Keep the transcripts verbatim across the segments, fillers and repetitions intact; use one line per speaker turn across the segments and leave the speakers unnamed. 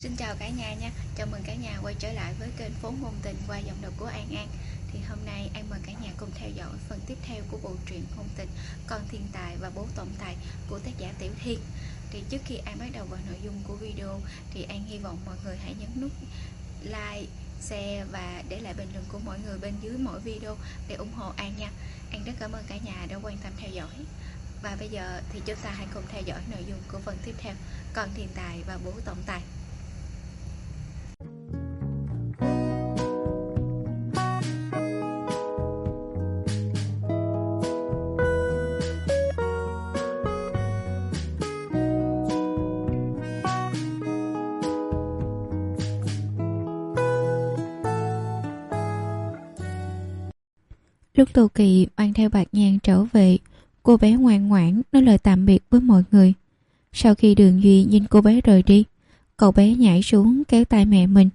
Xin chào cả nhà nha, chào mừng cả nhà quay trở lại với kênh Phố Ngôn Tình qua giọng đọc của An An. Thì hôm nay An mời cả nhà cùng theo dõi phần tiếp theo của bộ truyện ngôn tình Con Thiên Tài và Bố Tổng Tài của tác giả Tiểu Thiên. Thì trước khi An bắt đầu vào nội dung của video thì An hy vọng mọi người hãy nhấn nút like, share và để lại bình luận của mọi người bên dưới mỗi video để ủng hộ An nha. An rất cảm ơn cả nhà đã quan tâm theo dõi. Và bây giờ thì chúng ta hãy cùng theo dõi nội dung của phần tiếp theo, Con Thiên Tài và Bố Tổng Tài.
Lúc Tô Kỳ mang theo Bạc Nhan trở về, cô bé ngoan ngoãn nói lời tạm biệt với mọi người. Sau khi Đường Duy nhìn cô bé rời đi, cậu bé nhảy xuống kéo tay mẹ mình.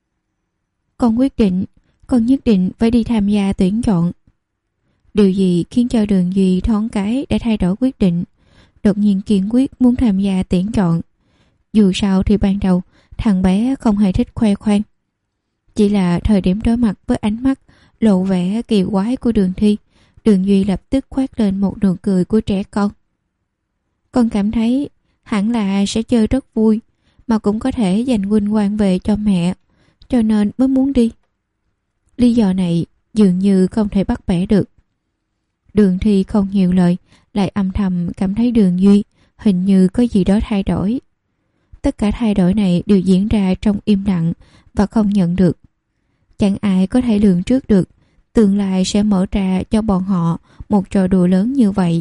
Con quyết định, con nhất định phải đi tham gia tuyển chọn. Điều gì khiến cho Đường Duy thoáng cái để thay đổi quyết định, đột nhiên kiên quyết muốn tham gia tuyển chọn. Dù sao thì ban đầu thằng bé không hề thích khoe khoang. Chỉ là thời điểm đối mặt với ánh mắt lộ vẻ kỳ quái của Đường Thi, Đường Duy lập tức khoác lên một nụ cười của trẻ con. Con cảm thấy hẳn là sẽ chơi rất vui, mà cũng có thể dành vinh quang về cho mẹ, cho nên mới muốn đi. Lý do này dường như không thể bắt bẻ được. Đường Thi không nhiều lời, lại âm thầm cảm thấy Đường Duy hình như có gì đó thay đổi. Tất cả thay đổi này đều diễn ra trong im lặng và không nhận được. Chẳng ai có thể lường trước được tương lai sẽ mở ra cho bọn họ một trò đùa lớn như vậy.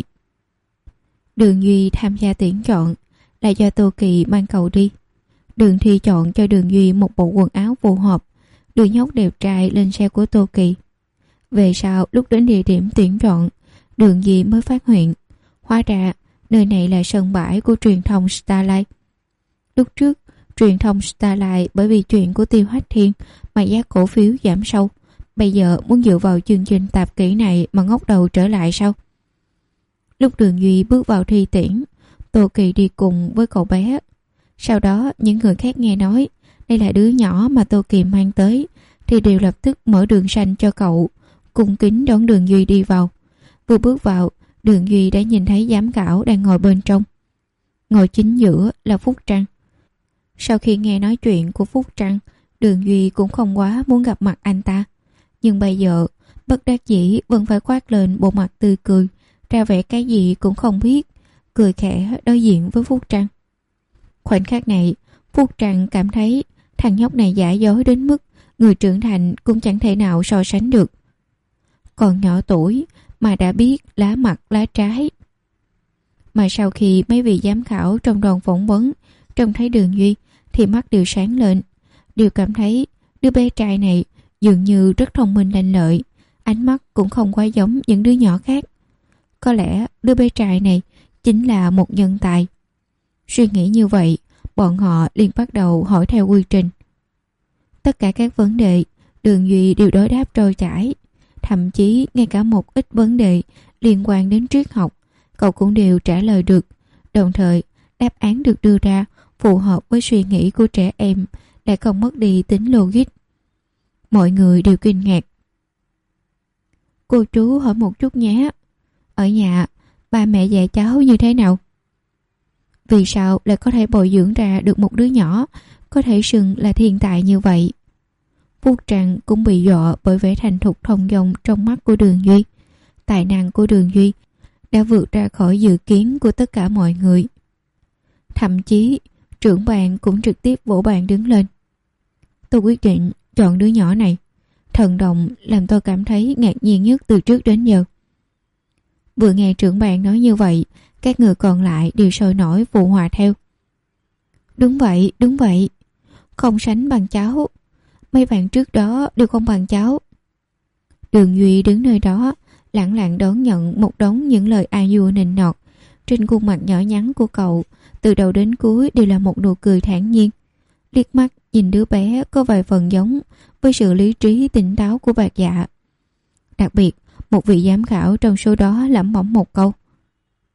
Đường Duy tham gia tuyển chọn là do Tô Kỳ mang cậu đi. Đường Thi chọn cho Đường Duy một bộ quần áo phù hợp, đưa nhóc đẹp trai lên xe của Tô Kỳ. Về sau lúc đến địa điểm tuyển chọn, Đường Duy mới phát hiện hóa ra nơi này là sân bãi của truyền thông Starlight. Lúc trước truyền thông Starlight bởi vì chuyện của Tiêu Hách Thiên mà giá cổ phiếu giảm sâu, bây giờ muốn dựa vào chương trình tạp kỹ này mà ngóc đầu trở lại sao? Lúc Đường Duy bước vào thi tuyển, Tô Kỳ đi cùng với cậu bé. Sau đó những người khác nghe nói đây là đứa nhỏ mà Tô Kỳ mang tới thì đều lập tức mở đường xanh cho cậu, cung kính đón Đường Duy đi vào. Vừa bước vào, Đường Duy đã nhìn thấy giám khảo đang ngồi bên trong. Ngồi chính giữa là Phúc Trăng. Sau khi nghe nói chuyện của Phúc Trăng, Đường Duy cũng không quá muốn gặp mặt anh ta. Nhưng bây giờ, bất đắc dĩ vẫn phải khoác lên bộ mặt tươi cười, ra vẻ cái gì cũng không biết, cười khẽ đối diện với Phúc Trăng. Khoảnh khắc này, Phúc Trăng cảm thấy thằng nhóc này giả dối đến mức người trưởng thành cũng chẳng thể nào so sánh được. Còn nhỏ tuổi mà đã biết lá mặt lá trái. Mà sau khi mấy vị giám khảo trong đoàn phỏng vấn trông thấy Đường Duy thì mắt đều sáng lên, đều cảm thấy đứa bé trai này dường như rất thông minh lanh lợi, ánh mắt cũng không quá giống những đứa nhỏ khác. Có lẽ đứa bé trai này chính là một nhân tài. Suy nghĩ như vậy, bọn họ liền bắt đầu hỏi theo quy trình. Tất cả các vấn đề, Đường Duy đều đối đáp trôi chảy. Thậm chí ngay cả một ít vấn đề liên quan đến triết học, cậu cũng đều trả lời được. Đồng thời, đáp án được đưa ra phù hợp với suy nghĩ của trẻ em, lại không mất đi tính logic. Mọi người đều kinh ngạc. Cô chú hỏi một chút nhé. Ở nhà, ba mẹ dạy cháu như thế nào? Vì sao lại có thể bồi dưỡng ra được một đứa nhỏ có thể xưng là thiên tài như vậy? Phúc Trăng cũng bị dọa bởi vẻ thành thục thông dong trong mắt của Đường Duy. Tài năng của Đường Duy đã vượt ra khỏi dự kiến của tất cả mọi người. Thậm chí trưởng ban cũng trực tiếp vỗ bàn đứng lên. Tôi quyết định chọn đứa nhỏ này. Thần động làm tôi cảm thấy ngạc nhiên nhất từ trước đến giờ. Vừa nghe trưởng ban nói như vậy, các người còn lại đều sôi nổi phụ họa theo. Đúng vậy, đúng vậy. Không sánh bằng cháu. Mấy bạn trước đó đều không bằng cháu. Đường Duy đứng nơi đó lẳng lặng đón nhận một đống những lời a dua nịnh nọt. Trên khuôn mặt nhỏ nhắn của cậu, từ đầu đến cuối đều là một nụ cười thản nhiên. Liếc mắt nhìn đứa bé có vài phần giống với sự lý trí tỉnh táo của Bạc Dạ. Đặc biệt, một vị giám khảo trong số đó lẩm bẩm một câu.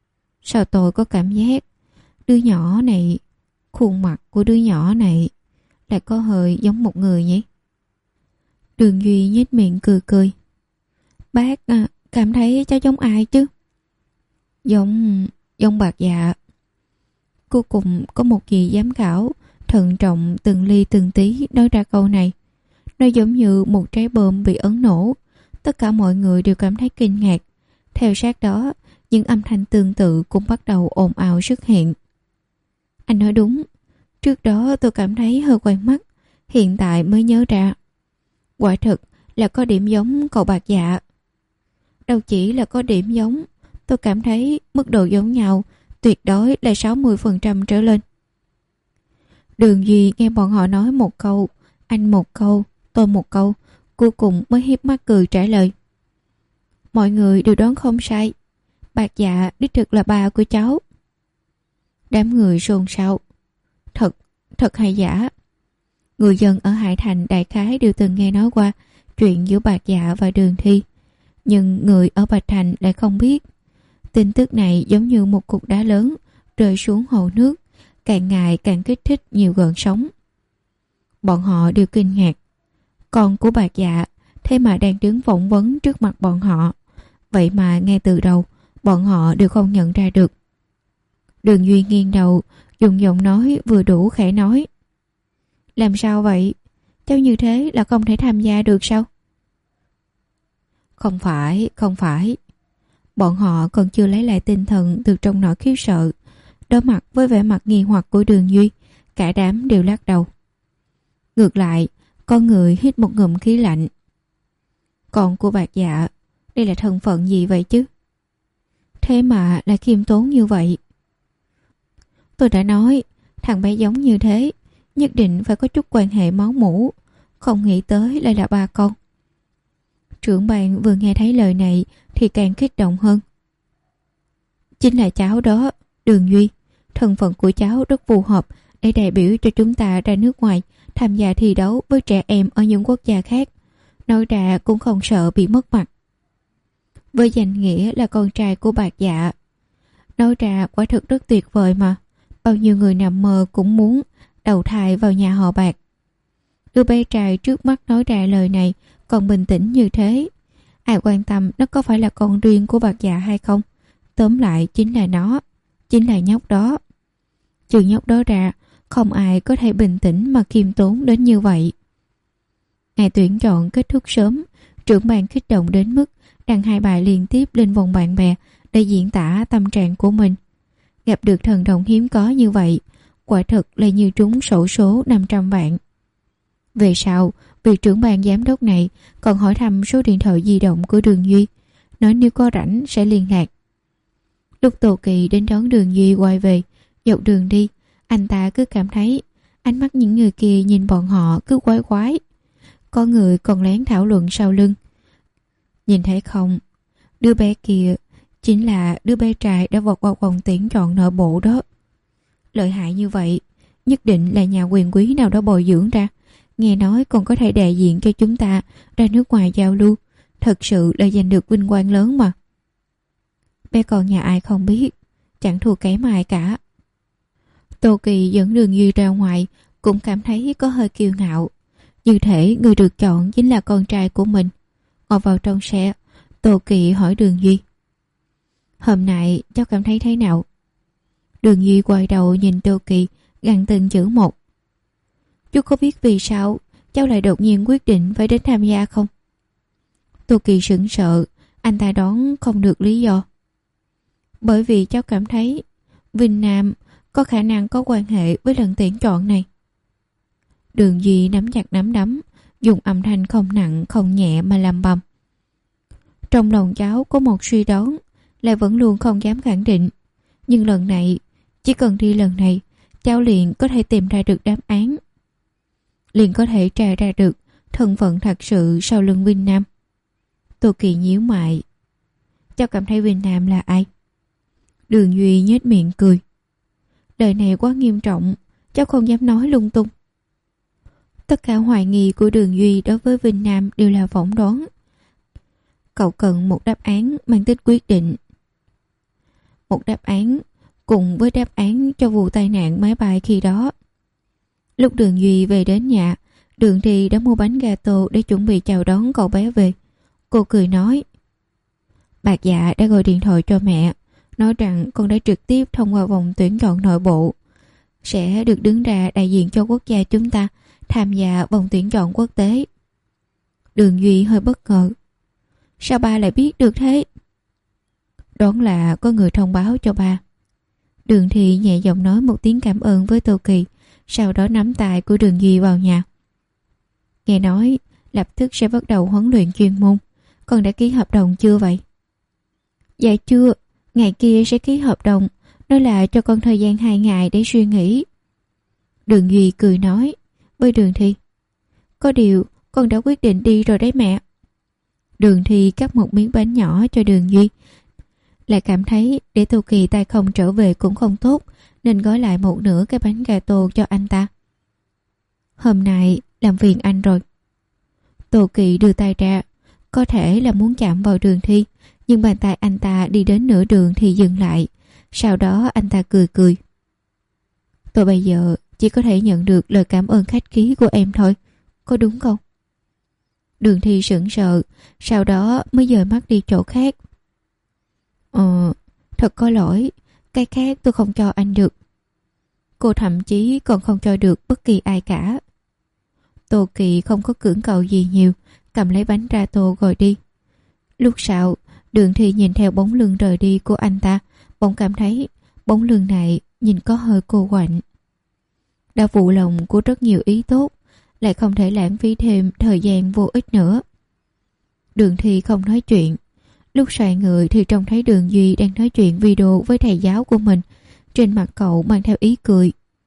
Sao tôi có cảm giác đứa nhỏ này, khuôn mặt của đứa nhỏ này lại có hơi giống một người nhỉ? Đường Duy nhếch miệng cười cười. Bác à, cảm thấy cháu giống ai chứ? Giống... giống Bạc Dạ. Cuối cùng có một vị giám khảo thận trọng từng ly từng tí nói ra câu này. Nó giống như một trái bom bị ấn nổ. Tất cả mọi người đều cảm thấy kinh ngạc. Theo sát đó, những âm thanh tương tự cũng bắt đầu ồn ào xuất hiện. Anh nói đúng. Trước đó tôi cảm thấy hơi quen mắt, hiện tại mới nhớ ra. Quả thực là có điểm giống cậu Bạc Dạ. Đâu chỉ là có điểm giống, tôi cảm thấy mức độ giống nhau tuyệt đối là sáu mươi phần trăm trở lên. Đường Duy nghe bọn họ nói một câu, anh một câu, tôi một câu, cuối cùng mới hiếp mắt cười trả lời. Mọi người đều đoán không sai. Bạc Dạ đích thực là ba của cháu. Đám người xôn xao. Thật, thật hay giả? Người dân ở Hải Thành đại khái đều từng nghe nói qua chuyện giữa Bạc Dạ và Đường Thi. Nhưng người ở Bạch Thành lại không biết. Tin tức này giống như một cục đá lớn rơi xuống hồ nước, càng ngày càng kích thích nhiều gợn sóng. Bọn họ đều kinh ngạc. Con của Bạc Dạ thế mà đang đứng phỏng vấn trước mặt bọn họ. Vậy mà ngay từ đầu bọn họ đều không nhận ra được. Đường Duy nghiêng đầu, dùng giọng nói vừa đủ khẽ nói. Làm sao vậy? Cháu như thế là không thể tham gia được sao? Không phải, không phải. Bọn họ còn chưa lấy lại tinh thần từ trong nỗi khiếp sợ. Đối mặt với vẻ mặt nghi hoặc của Đường Duy, cả đám đều lắc đầu. Ngược lại, con người hít một ngụm khí lạnh. Con của Bạc Dạ, đây là thân phận gì vậy chứ? Thế mà lại khiêm tốn như vậy. Tôi đã nói, thằng bé giống như thế, nhất định phải có chút quan hệ máu mủ. Không nghĩ tới lại là ba con. Trưởng ban vừa nghe thấy lời này thì càng kích động hơn. Chính là cháu đó, Đường Duy. Thân phận của cháu rất phù hợp để đại biểu cho chúng ta ra nước ngoài tham gia thi đấu với trẻ em ở những quốc gia khác. Nói ra cũng không sợ bị mất mặt. Với danh nghĩa là con trai của Bạc Dạ. Nói ra quả thực rất tuyệt vời mà. Bao nhiêu người nằm mơ cũng muốn đầu thai vào nhà họ Bạc. Đứa bé trai trước mắt nói ra lời này còn bình tĩnh như thế. Ai quan tâm nó có phải là con riêng của Bạc Dạ hay không? Tóm lại chính là nó, chính là nhóc đó. Trừ nhóc đó ra, không ai có thể bình tĩnh mà khiêm tốn đến như vậy. Ngày tuyển chọn kết thúc sớm, trưởng ban kích động đến mức đăng hai bài liên tiếp lên vòng bạn bè để diễn tả tâm trạng của mình. Gặp được thần đồng hiếm có như vậy, quả thực là như trúng xổ số năm trăm vạn. Về sau, vị trưởng ban giám đốc này còn hỏi thăm số điện thoại di động của Đường Duy, nói nếu có rảnh sẽ liên lạc. Lúc Tô Kỳ đến đón Đường Duy quay về, dọc đường đi, anh ta cứ cảm thấy ánh mắt những người kia nhìn bọn họ cứ quái quái. Có người còn lén thảo luận sau lưng. Nhìn thấy không, đứa bé kia chính là đứa bé trai đã vọt vào vòng tuyển chọn nội bộ đó. Lợi hại như vậy, nhất định là nhà quyền quý nào đó bồi dưỡng ra. Nghe nói còn có thể đại diện cho chúng ta ra nước ngoài giao lưu. Thật sự là giành được vinh quang lớn mà. Bé con nhà ai không biết, chẳng thua kém ai cả. Tô Kỳ dẫn Đường Duy ra ngoài cũng cảm thấy có hơi kiêu ngạo. Như thể người được chọn chính là con trai của mình. Ngồi vào trong xe, Tô Kỳ hỏi Đường Duy. Hôm nay cháu cảm thấy thế nào? Đường Duy quay đầu nhìn Tô Kỳ, gằn từng chữ một. Chú có biết vì sao cháu lại đột nhiên quyết định phải đến tham gia không? Tô Kỳ sững sờ, anh ta đoán không được lý do. Bởi vì cháu cảm thấy Vinh Nam có khả năng có quan hệ với lần tuyển chọn này. Đường Duy nắm chặt nắm đấm, dùng âm thanh không nặng không nhẹ mà lầm bầm. Trong lòng cháu có một suy đoán, lại vẫn luôn không dám khẳng định. Nhưng lần này, chỉ cần đi lần này, cháu liền có thể tìm ra được đáp án. Liền có thể tra ra được thân phận thật sự sau lưng Vinh Nam. Tô Kỳ nhíu mày. Cháu cảm thấy Vinh Nam là ai? Đường Duy nhếch miệng cười. Lời này quá nghiêm trọng, cháu không dám nói lung tung. Tất cả hoài nghi của Đường Duy đối với Vinh Nam đều là phỏng đoán. Cậu cần một đáp án mang tính quyết định. Một đáp án cùng với đáp án cho vụ tai nạn máy bay khi đó. Lúc Đường Duy về đến nhà, Đường Thi đã mua bánh gato để chuẩn bị chào đón cậu bé về. Cô cười nói: Bạc Dạ đã gọi điện thoại cho mẹ, nói rằng con đã trực tiếp thông qua vòng tuyển chọn nội bộ, sẽ được đứng ra đại diện cho quốc gia chúng ta tham gia vòng tuyển chọn quốc tế. Đường Duy hơi bất ngờ. Sao ba lại biết được thế? Đoán là có người thông báo cho ba. Đường Thi nhẹ giọng nói một tiếng cảm ơn với Tô Kỳ, sau đó nắm tay của Đường Duy vào nhà. Nghe nói lập tức sẽ bắt đầu huấn luyện chuyên môn, con đã ký hợp đồng chưa vậy? Dạ chưa, ngày kia sẽ ký hợp đồng, nói là cho con thời gian hai ngày để suy nghĩ. Đường Duy cười nói với Đường Thi: Có điều con đã quyết định đi rồi đấy mẹ. Đường Thi cắt một miếng bánh nhỏ cho Đường Duy, lại cảm thấy để Tô Kỳ tay không trở về cũng không tốt, nên gói lại một nửa cái bánh gato cho anh ta. Hôm nay làm phiền anh rồi. Tô Kỳ đưa tay ra, có thể là muốn chạm vào Đường Thi, nhưng bàn tay anh ta đi đến nửa đường thì dừng lại. Sau đó anh ta cười cười. Tôi bây giờ chỉ có thể nhận được lời cảm ơn khách khí của em thôi, có đúng không? Đường Thi sững sờ, sau đó mới dời mắt đi chỗ khác. Ờ, thật có lỗi, cái khác tôi không cho anh được. Cô thậm chí còn không cho được bất kỳ ai cả. Tô Kỳ không có cưỡng cầu gì nhiều, cầm lấy bánh ra tô rồi đi. Lúc sau, Đường Thi nhìn theo bóng lưng rời đi của anh ta, bỗng cảm thấy bóng lưng này nhìn có hơi cô quạnh. Đã phụ lòng của rất nhiều ý tốt, lại không thể lãng phí thêm thời gian vô ích nữa. Đường Thi không nói chuyện. Lúc xoay người thì trông thấy Đường Duy đang nói chuyện video với thầy giáo của mình. Trên mặt cậu mang theo ý cười.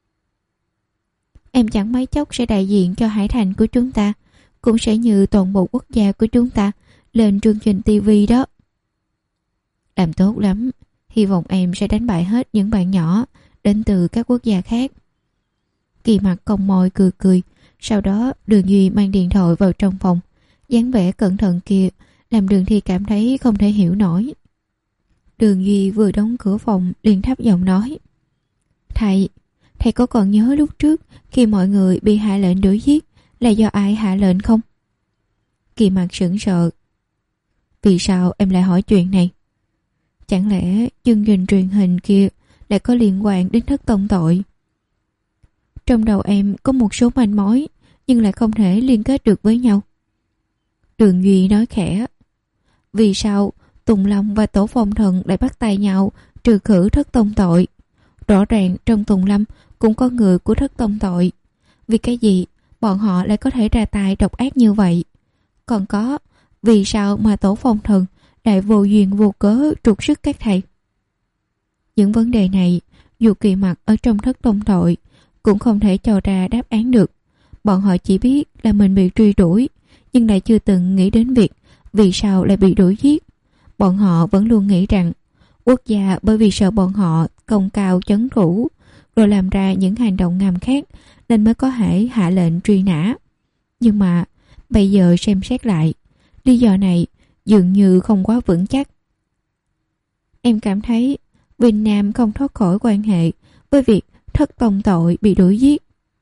Em chẳng mấy chốc sẽ đại diện cho Hải Thành của chúng ta, cũng sẽ như toàn bộ quốc gia của chúng ta lên chương trình ti vi đó. Làm tốt lắm, hy vọng em sẽ đánh bại hết những bạn nhỏ đến từ các quốc gia khác. Kỳ Mặc cong môi cười cười, sau đó Đường Duy mang điện thoại vào trong phòng. Dáng vẻ cẩn thận kia làm Đường Thi cảm thấy không thể hiểu nổi. Đường Duy vừa đóng cửa phòng liền thấp giọng nói: Thầy, thầy có còn nhớ lúc trước khi mọi người bị hạ lệnh đuổi giết là do ai hạ lệnh không? Kỳ Mặc sững sờ. Vì sao em lại hỏi chuyện này? Chẳng lẽ chương trình truyền hình kia lại có liên quan đến thất tông tội? Trong đầu em có một số manh mối, nhưng lại không thể liên kết được với nhau. Đường Duy nói khẽ. Vì sao Tùng Long và Tổ Phong Thần lại bắt tay nhau trừ khử thất tông tội? Rõ ràng trong Tùng Lâm cũng có người của thất tông tội. Vì cái gì bọn họ lại có thể ra tay độc ác như vậy? Còn có, vì sao mà Tổ Phong Thần lại vô duyên vô cớ trục xuất các thầy? Những vấn đề này, dù Kỳ Mặc ở trong thất tông tội cũng không thể cho ra đáp án được. Bọn họ chỉ biết là mình bị truy đuổi, nhưng lại chưa từng nghĩ đến việc vì sao lại bị đuổi giết. Bọn họ vẫn luôn nghĩ rằng quốc gia bởi vì sợ bọn họ công cao chấn thủ rồi làm ra những hành động ngầm khác nên mới có thể hạ lệnh truy nã. Nhưng mà bây giờ xem xét lại, lý do này dường như không quá vững chắc. Em cảm thấy Vinh Nam không thoát khỏi quan hệ với việc thất tông tội bị đuổi giết.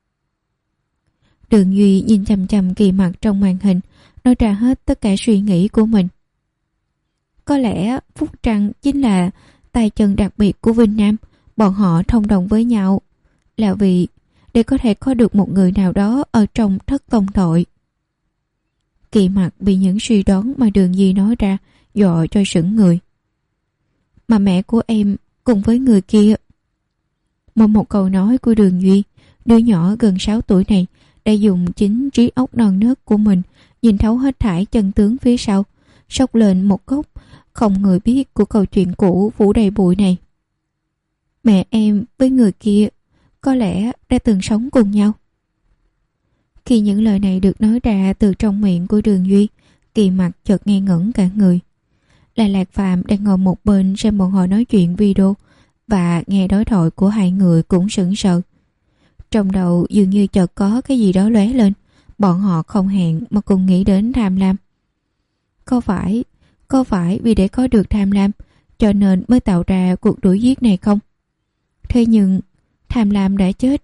Đường Duy nhìn chằm chằm Kỳ Mặc trong màn hình, nói ra hết tất cả suy nghĩ của mình. Có lẽ Phúc Trăng chính là tay chân đặc biệt của Vinh Nam. Bọn họ thông đồng với nhau là vì để có thể có được một người nào đó ở trong thất tông tội. Kỳ Mặc bị những suy đoán mà Đường Duy nói ra dọa cho sững người. Mà mẹ của em cùng với người kia. Một một câu nói của Đường Duy, đứa nhỏ gần sáu tuổi này đã dùng chính trí óc non nớt của mình nhìn thấu hết thảy chân tướng phía sau, sốc lên một góc không người biết của câu chuyện cũ phủ đầy bụi này. Mẹ em với người kia có lẽ đã từng sống cùng nhau. Khi những lời này được nói ra từ trong miệng của Đường Duy, Kỳ Mặc chợt ngây ngẩn cả người. Là Lạc Phàm đang ngồi một bên xem bọn họ nói chuyện video và nghe đối thoại của hai người cũng sững sờ. Trong đầu dường như chợt có cái gì đó lóe lên. Bọn họ không hẹn mà cùng nghĩ đến tham lam. Có phải, có phải vì để có được tham lam cho nên mới tạo ra cuộc đuổi giết này không? Thế nhưng tham lam đã chết,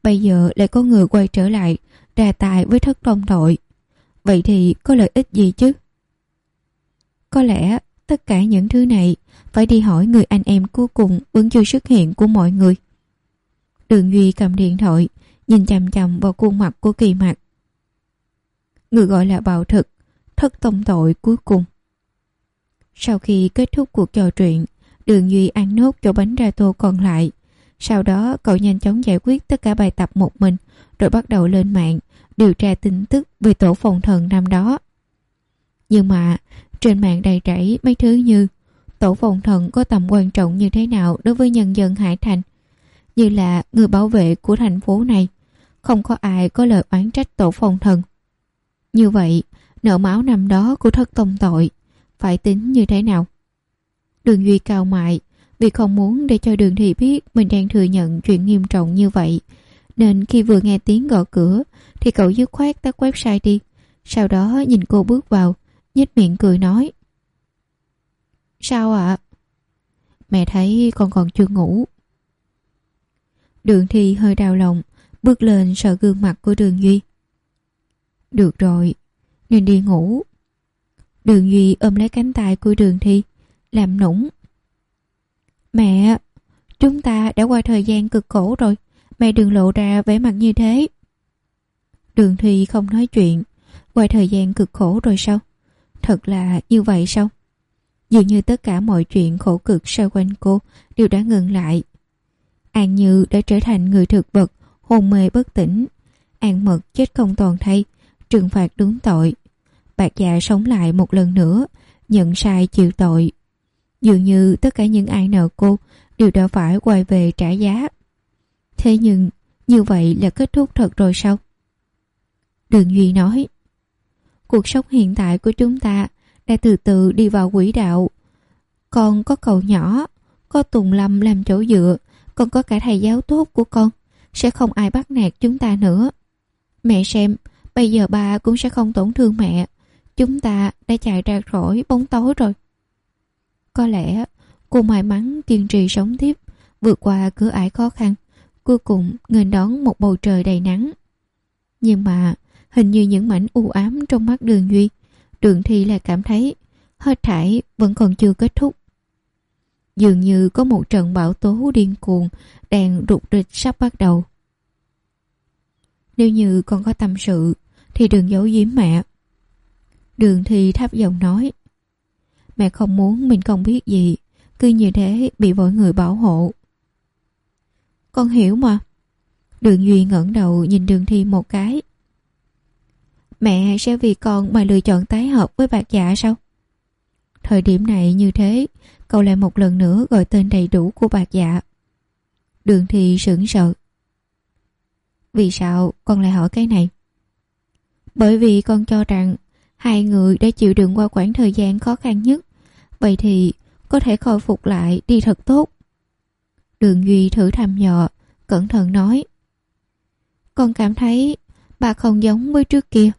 Bây giờ lại có người quay trở lại ra tài với thất tông tội. Vậy thì có lợi ích gì chứ? Có lẽ tất cả những thứ này phải đi hỏi người anh em cuối cùng vẫn chưa xuất hiện của mọi người. Đường Duy cầm điện thoại, nhìn chằm chằm vào khuôn mặt của Kỳ Mạc. Người gọi là bạo thực, thất tông tội cuối cùng. Sau khi kết thúc cuộc trò chuyện, Đường Duy ăn nốt chỗ bánh gato còn lại. Sau đó cậu nhanh chóng giải quyết tất cả bài tập một mình, rồi bắt đầu lên mạng điều tra tin tức về tổ phòng thần năm đó. Nhưng mà trên mạng đầy rẫy mấy thứ như tổ phòng thần có tầm quan trọng như thế nào đối với nhân dân Hải Thành, như là người bảo vệ của thành phố này, không có ai có lời oán trách tổ phòng thần. Như vậy, nợ máu năm đó của thất tông tội phải tính như thế nào? Đường Duy cau mày vì không muốn để cho Đường Thị biết mình đang thừa nhận chuyện nghiêm trọng như vậy, nên khi vừa nghe tiếng gõ cửa thì cậu dứt khoát tắt website đi. Sau đó nhìn cô bước vào, nhếch miệng cười nói: Sao ạ? À? Mẹ thấy con còn chưa ngủ. Đường Thị hơi đau lòng, bước lên sờ gương mặt của Đường Duy. Được rồi, nên đi ngủ. Đường Duy ôm lấy cánh tay của Đường Thị, làm nũng: Mẹ, chúng ta đã qua thời gian cực khổ rồi, mẹ đừng lộ ra vẻ mặt như thế. Đường Thị không nói chuyện. Qua thời gian cực khổ rồi sao? Thật là như vậy sao? Dường như tất cả mọi chuyện khổ cực xoay quanh cô đều đã ngừng lại. An Như đã trở thành người thực vật, hôn mê bất tỉnh. An Mật chết không toàn thây, trừng phạt đúng tội. Bạc Dạ sống lại một lần nữa, nhận sai chịu tội. Dường như tất cả những ai nợ cô đều đã phải quay về trả giá. Thế nhưng như vậy là kết thúc thật rồi sao? Đường Duy nói: Cuộc sống hiện tại của chúng ta đã từ từ đi vào quỹ đạo. Con có cậu nhỏ, có Tùng Lâm làm chỗ dựa, còn có cả thầy giáo tốt của con. Sẽ không ai bắt nạt chúng ta nữa. Mẹ xem, bây giờ ba cũng sẽ không tổn thương mẹ. Chúng ta đã chạy ra khỏi bóng tối rồi. Có lẽ cô may mắn kiên trì sống tiếp, vượt qua cửa ải khó khăn, cuối cùng nghênh đón một bầu trời đầy nắng. Nhưng mà hình như những mảnh u ám trong mắt Đường Duy, Đường Thị lại cảm thấy hết thảy vẫn còn chưa kết thúc. Dường như có một trận bão tố điên cuồng đang rục rịch sắp bắt đầu. Nếu như con có tâm sự thì đừng giấu giếm mẹ. Đường Thị thấp giọng nói: Mẹ không muốn mình không biết gì, cứ như thế bị mọi người bảo hộ. Con hiểu mà. Đường Duy ngẩng đầu nhìn Đường Thị một cái. Mẹ sẽ vì con mà lựa chọn tái hợp với Bạc Dạ sao? Thời điểm này như thế, cậu lại một lần nữa gọi tên đầy đủ của Bạc Dạ. Đường Thị sững sờ. Vì sao con lại hỏi cái này? Bởi vì con cho rằng hai người đã chịu đựng qua khoảng thời gian khó khăn nhất, vậy thì có thể khôi phục lại đi thật tốt. Đường Duy thử thăm dò, cẩn thận nói: Con cảm thấy bà không giống với trước kia.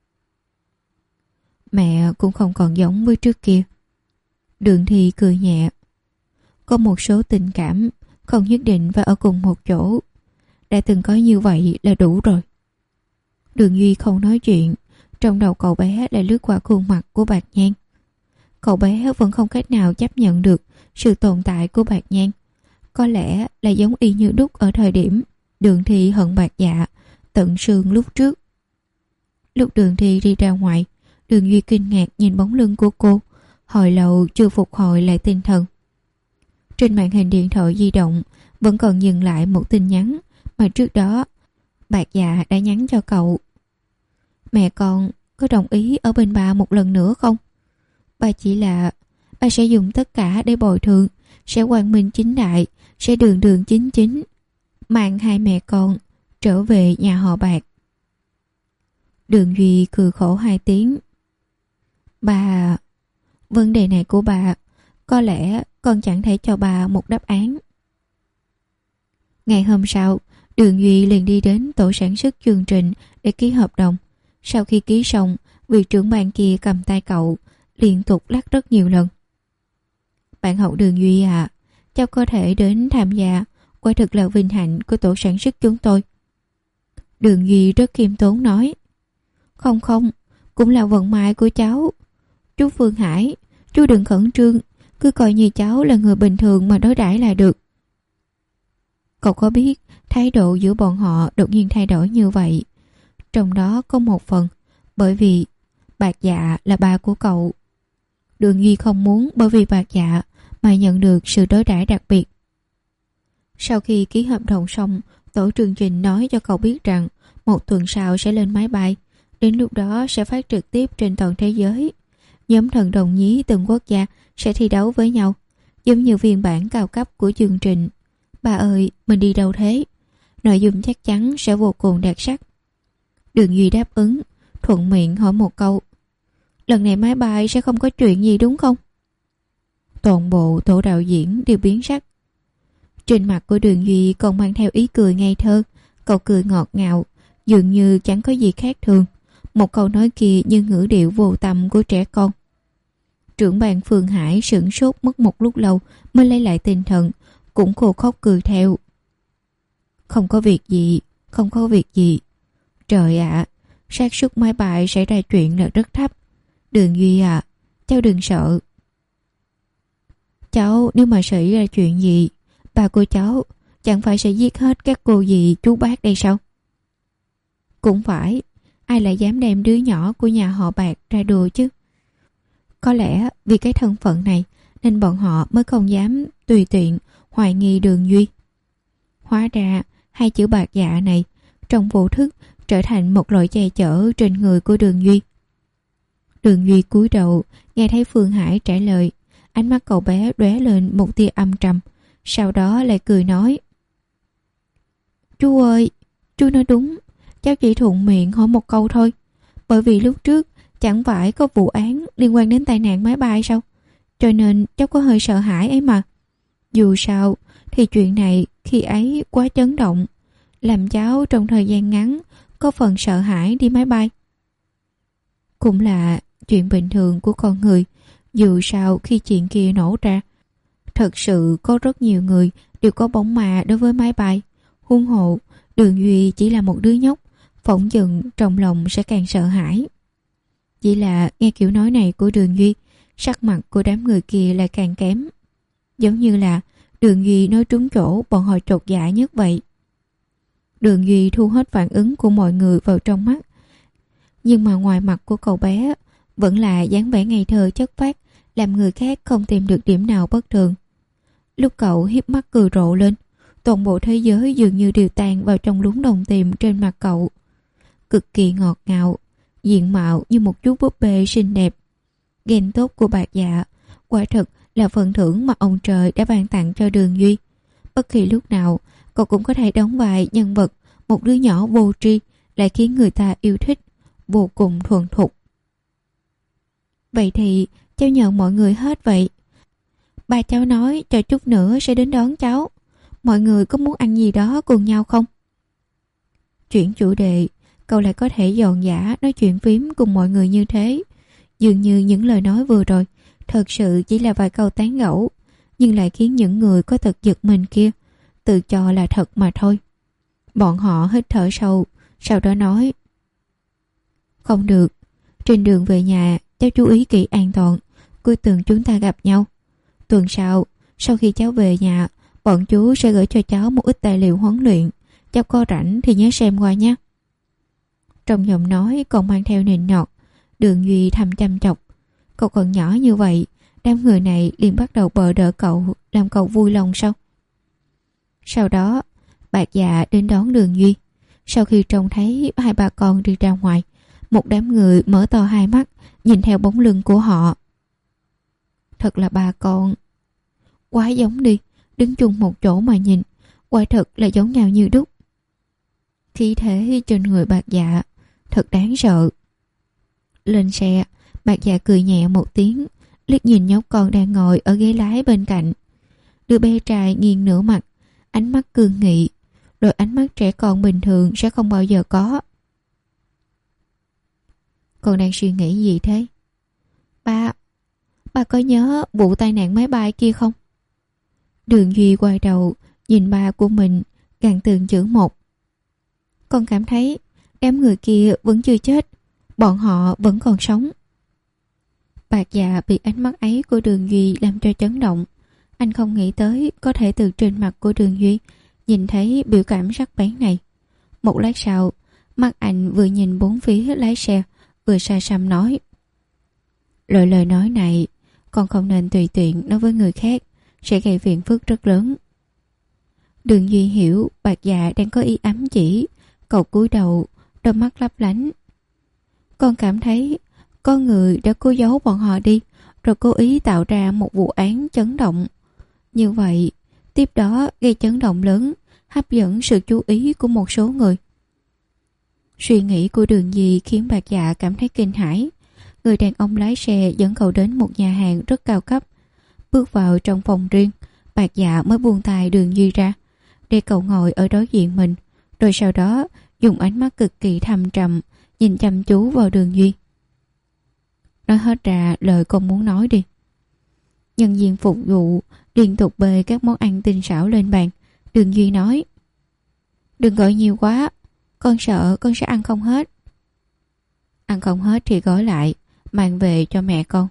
Mẹ cũng không còn giống với trước kia. Đường Thị cười nhẹ. Có một số tình cảm không nhất định phải ở cùng một chỗ. Đã từng có như vậy là đủ rồi. Đường Duy không nói chuyện. Trong đầu cậu bé lại lướt qua khuôn mặt của Bạc Nhan. Cậu bé vẫn không cách nào chấp nhận được sự tồn tại của Bạc Nhan. Có lẽ là giống y như đúc ở thời điểm Đường Thị hận Bạc Dạ tận xương lúc trước. Lúc Đường Thị đi ra ngoài, Đường Duy kinh ngạc nhìn bóng lưng của cô, hồi lâu chưa phục hồi lại tinh thần. Trên màn hình điện thoại di động vẫn còn dừng lại một tin nhắn mà trước đó Bạc Dạ đã nhắn cho cậu. Mẹ con có đồng ý ở bên bà một lần nữa không? Bà chỉ là bà sẽ dùng tất cả để bồi thường, sẽ quang minh chính đại, sẽ đường đường chính chính, mang hai mẹ con trở về nhà họ Bạc. Đường Duy cười khổ hai tiếng. Bà... Vấn đề này của bà, có lẽ con chẳng thể cho bà một đáp án. Ngày hôm sau, Đường Duy liền đi đến tổ sản xuất chương trình để ký hợp đồng. Sau khi ký xong, vị trưởng ban kia cầm tay cậu, liên tục lắc rất nhiều lần. Bạn học Đường Duy à, cháu có thể đến tham gia, quả thực là vinh hạnh của tổ sản xuất chúng tôi. Đường Duy rất khiêm tốn nói. Không không, cũng là vận may của cháu. Chú Phương Hải, chú đừng khẩn trương, cứ coi như cháu là người bình thường mà đối đãi là được. Cậu có biết thái độ giữa bọn họ đột nhiên thay đổi như vậy? Trong đó có một phần bởi vì Bạc Dạ là ba của cậu. Đường Duy không muốn bởi vì Bạc Dạ mà nhận được sự đối đãi đặc biệt. Sau khi ký hợp đồng xong, tổ chương trình nói cho cậu biết rằng một tuần sau sẽ lên máy bay. Đến lúc đó sẽ phát trực tiếp trên toàn thế giới. Nhóm thần đồng nhí từng quốc gia sẽ thi đấu với nhau, giống như phiên bản cao cấp của chương trình. Ba ơi, mình đi đâu thế? Nội dung chắc chắn sẽ vô cùng đặc sắc. Đường Duy đáp ứng, thuận miệng hỏi một câu. Lần này máy bay sẽ không có chuyện gì đúng không? Toàn bộ tổ đạo diễn đều biến sắc. Trên mặt của Đường Duy còn mang theo ý cười ngây thơ. Cậu cười ngọt ngào, dường như chẳng có gì khác thường. Một câu nói kia như ngữ điệu vô tâm của trẻ con. Trưởng ban Phương Hải sửng sốt mất một lúc lâu mới lấy lại tinh thần, cũng khô khóc cười theo. Không có việc gì, không có việc gì. Trời ạ, à, xác suất máy bay xảy ra chuyện là rất thấp. Đường Duy à, cháu đừng sợ. Cháu nếu mà xảy ra chuyện gì, bà của cháu chẳng phải sẽ giết hết các cô dì chú bác đây sao? Cũng phải, ai lại dám đem đứa nhỏ của nhà họ Bạc ra đùa chứ? Có lẽ vì cái thân phận này nên bọn họ mới không dám tùy tiện hoài nghi Đường Duy. Hóa ra hai chữ Bạc Dạ này trong vô thức trở thành một loại che chở trên người của Đường Duy. Đường Duy cúi đầu nghe thấy Phương Hải trả lời, ánh mắt cậu bé lóe lên một tia âm trầm, sau đó lại cười nói. Chú ơi, chú nói đúng, cháu chỉ thuận miệng hỏi một câu thôi. Bởi vì lúc trước chẳng phải có vụ án liên quan đến tai nạn máy bay sao? Cho nên cháu có hơi sợ hãi ấy mà. Dù sao thì chuyện này khi ấy quá chấn động, làm cháu trong thời gian ngắn có phần sợ hãi đi máy bay. Cũng là chuyện bình thường của con người. Dù sao khi chuyện kia nổ ra, thật sự có rất nhiều người đều có bóng ma đối với máy bay. Huống hộ, Đường Duy chỉ là một đứa nhóc, phỏng chừng trong lòng sẽ càng sợ hãi. Chỉ là nghe kiểu nói này của Đường Duy, sắc mặt của đám người kia lại càng kém. Giống như là Đường Duy nói trúng chỗ bọn họ chột dạ nhất vậy. Đường Duy thu hết phản ứng của mọi người vào trong mắt. Nhưng mà ngoài mặt của cậu bé vẫn là dáng vẻ ngây thơ chất phác, làm người khác không tìm được điểm nào bất thường. Lúc cậu hiếp mắt cười rộ lên, toàn bộ thế giới dường như đều tan vào trong lún đồng tiền trên mặt cậu. Cực kỳ ngọt ngào, diện mạo như một chú búp bê xinh đẹp. Ghen tốt của Bạc Dạ quả thực là phần thưởng mà ông trời đã ban tặng cho Đường Duy. Bất kỳ lúc nào cậu cũng có thể đóng vai nhân vật một đứa nhỏ vô tri, lại khiến người ta yêu thích, vô cùng thuần thục. Vậy thì cháu nhờ mọi người hết vậy. Ba cháu nói chờ chút nữa sẽ đến đón cháu. Mọi người có muốn ăn gì đó cùng nhau không? Chuyển chủ đề, cậu lại có thể giòn giả nói chuyện phím cùng mọi người như thế. Dường như những lời nói vừa rồi thật sự chỉ là vài câu tán gẫu, nhưng lại khiến những người có tật giật mình kia tự cho là thật mà thôi. Bọn họ hít thở sâu, sau đó nói. Không được, trên đường về nhà cháu chú ý kỹ an toàn, cuối tuần chúng ta gặp nhau. Tuần sau, sau khi cháu về nhà, bọn chú sẽ gửi cho cháu một ít tài liệu huấn luyện. Cháu có rảnh thì nhớ xem qua nhé. Trong giọng nói còn mang theo nịnh nọt. Đường Duy thầm chăm chọc. Cậu còn nhỏ như vậy, đám người này liền bắt đầu bợ đỡ cậu, làm cậu vui lòng sao? Sau đó, Bạc Dạ đến đón Đường Duy. Sau khi trông thấy hai bà con đi ra ngoài, một đám người mở to hai mắt, nhìn theo bóng lưng của họ. Thật là ba con. Quá giống đi, đứng chung một chỗ mà nhìn, quả thật là giống nhau như đúc. Khí thế trên người Bạc Dạ thật đáng sợ. Lên xe, Bạc Dạ cười nhẹ một tiếng, liếc nhìn nhóc con đang ngồi ở ghế lái bên cạnh. Đứa bé trai nghiêng nửa mặt, ánh mắt cương nghị, rồi ánh mắt trẻ con bình thường sẽ không bao giờ có. Con đang suy nghĩ gì thế? Ba, ba có nhớ vụ tai nạn máy bay kia không? Đường Duy quay đầu nhìn ba của mình, gằn từng chữ một. Con cảm thấy đám người kia vẫn chưa chết, bọn họ vẫn còn sống. Bạc Dạ bị ánh mắt ấy của Đường Duy làm cho chấn động. Anh không nghĩ tới có thể từ trên mặt của Đường Duy nhìn thấy biểu cảm sắc bén này. Một lát sau, mắt anh vừa nhìn bốn phía lái xe, vừa xa xăm nói: Lời lời nói này, con không nên tùy tiện nói với người khác, sẽ gây phiền phức rất lớn. Đường Duy hiểu Bạc Dạ đang có ý ám chỉ, cậu cúi đầu, đôi mắt lấp lánh. Con cảm thấy con người đã cố giấu bọn họ đi, rồi cố ý tạo ra một vụ án chấn động. Như vậy, tiếp đó gây chấn động lớn, hấp dẫn sự chú ý của một số người. Suy nghĩ của Đường Duy khiến Bạc Dạ cảm thấy kinh hãi. Người đàn ông lái xe dẫn cậu đến một nhà hàng rất cao cấp. Bước vào trong phòng riêng, Bạc Dạ mới buông tay Đường Duy ra, để cậu ngồi ở đối diện mình, rồi sau đó dùng ánh mắt cực kỳ thâm trầm nhìn chăm chú vào Đường Duy. Nói hết ra lời con muốn nói đi. Nhân viên phục vụ liên tục bê các món ăn tinh xảo lên bàn. Đường Duy nói: Đừng gọi nhiều quá, con sợ con sẽ ăn không hết. Ăn không hết thì gói lại, mang về cho mẹ con.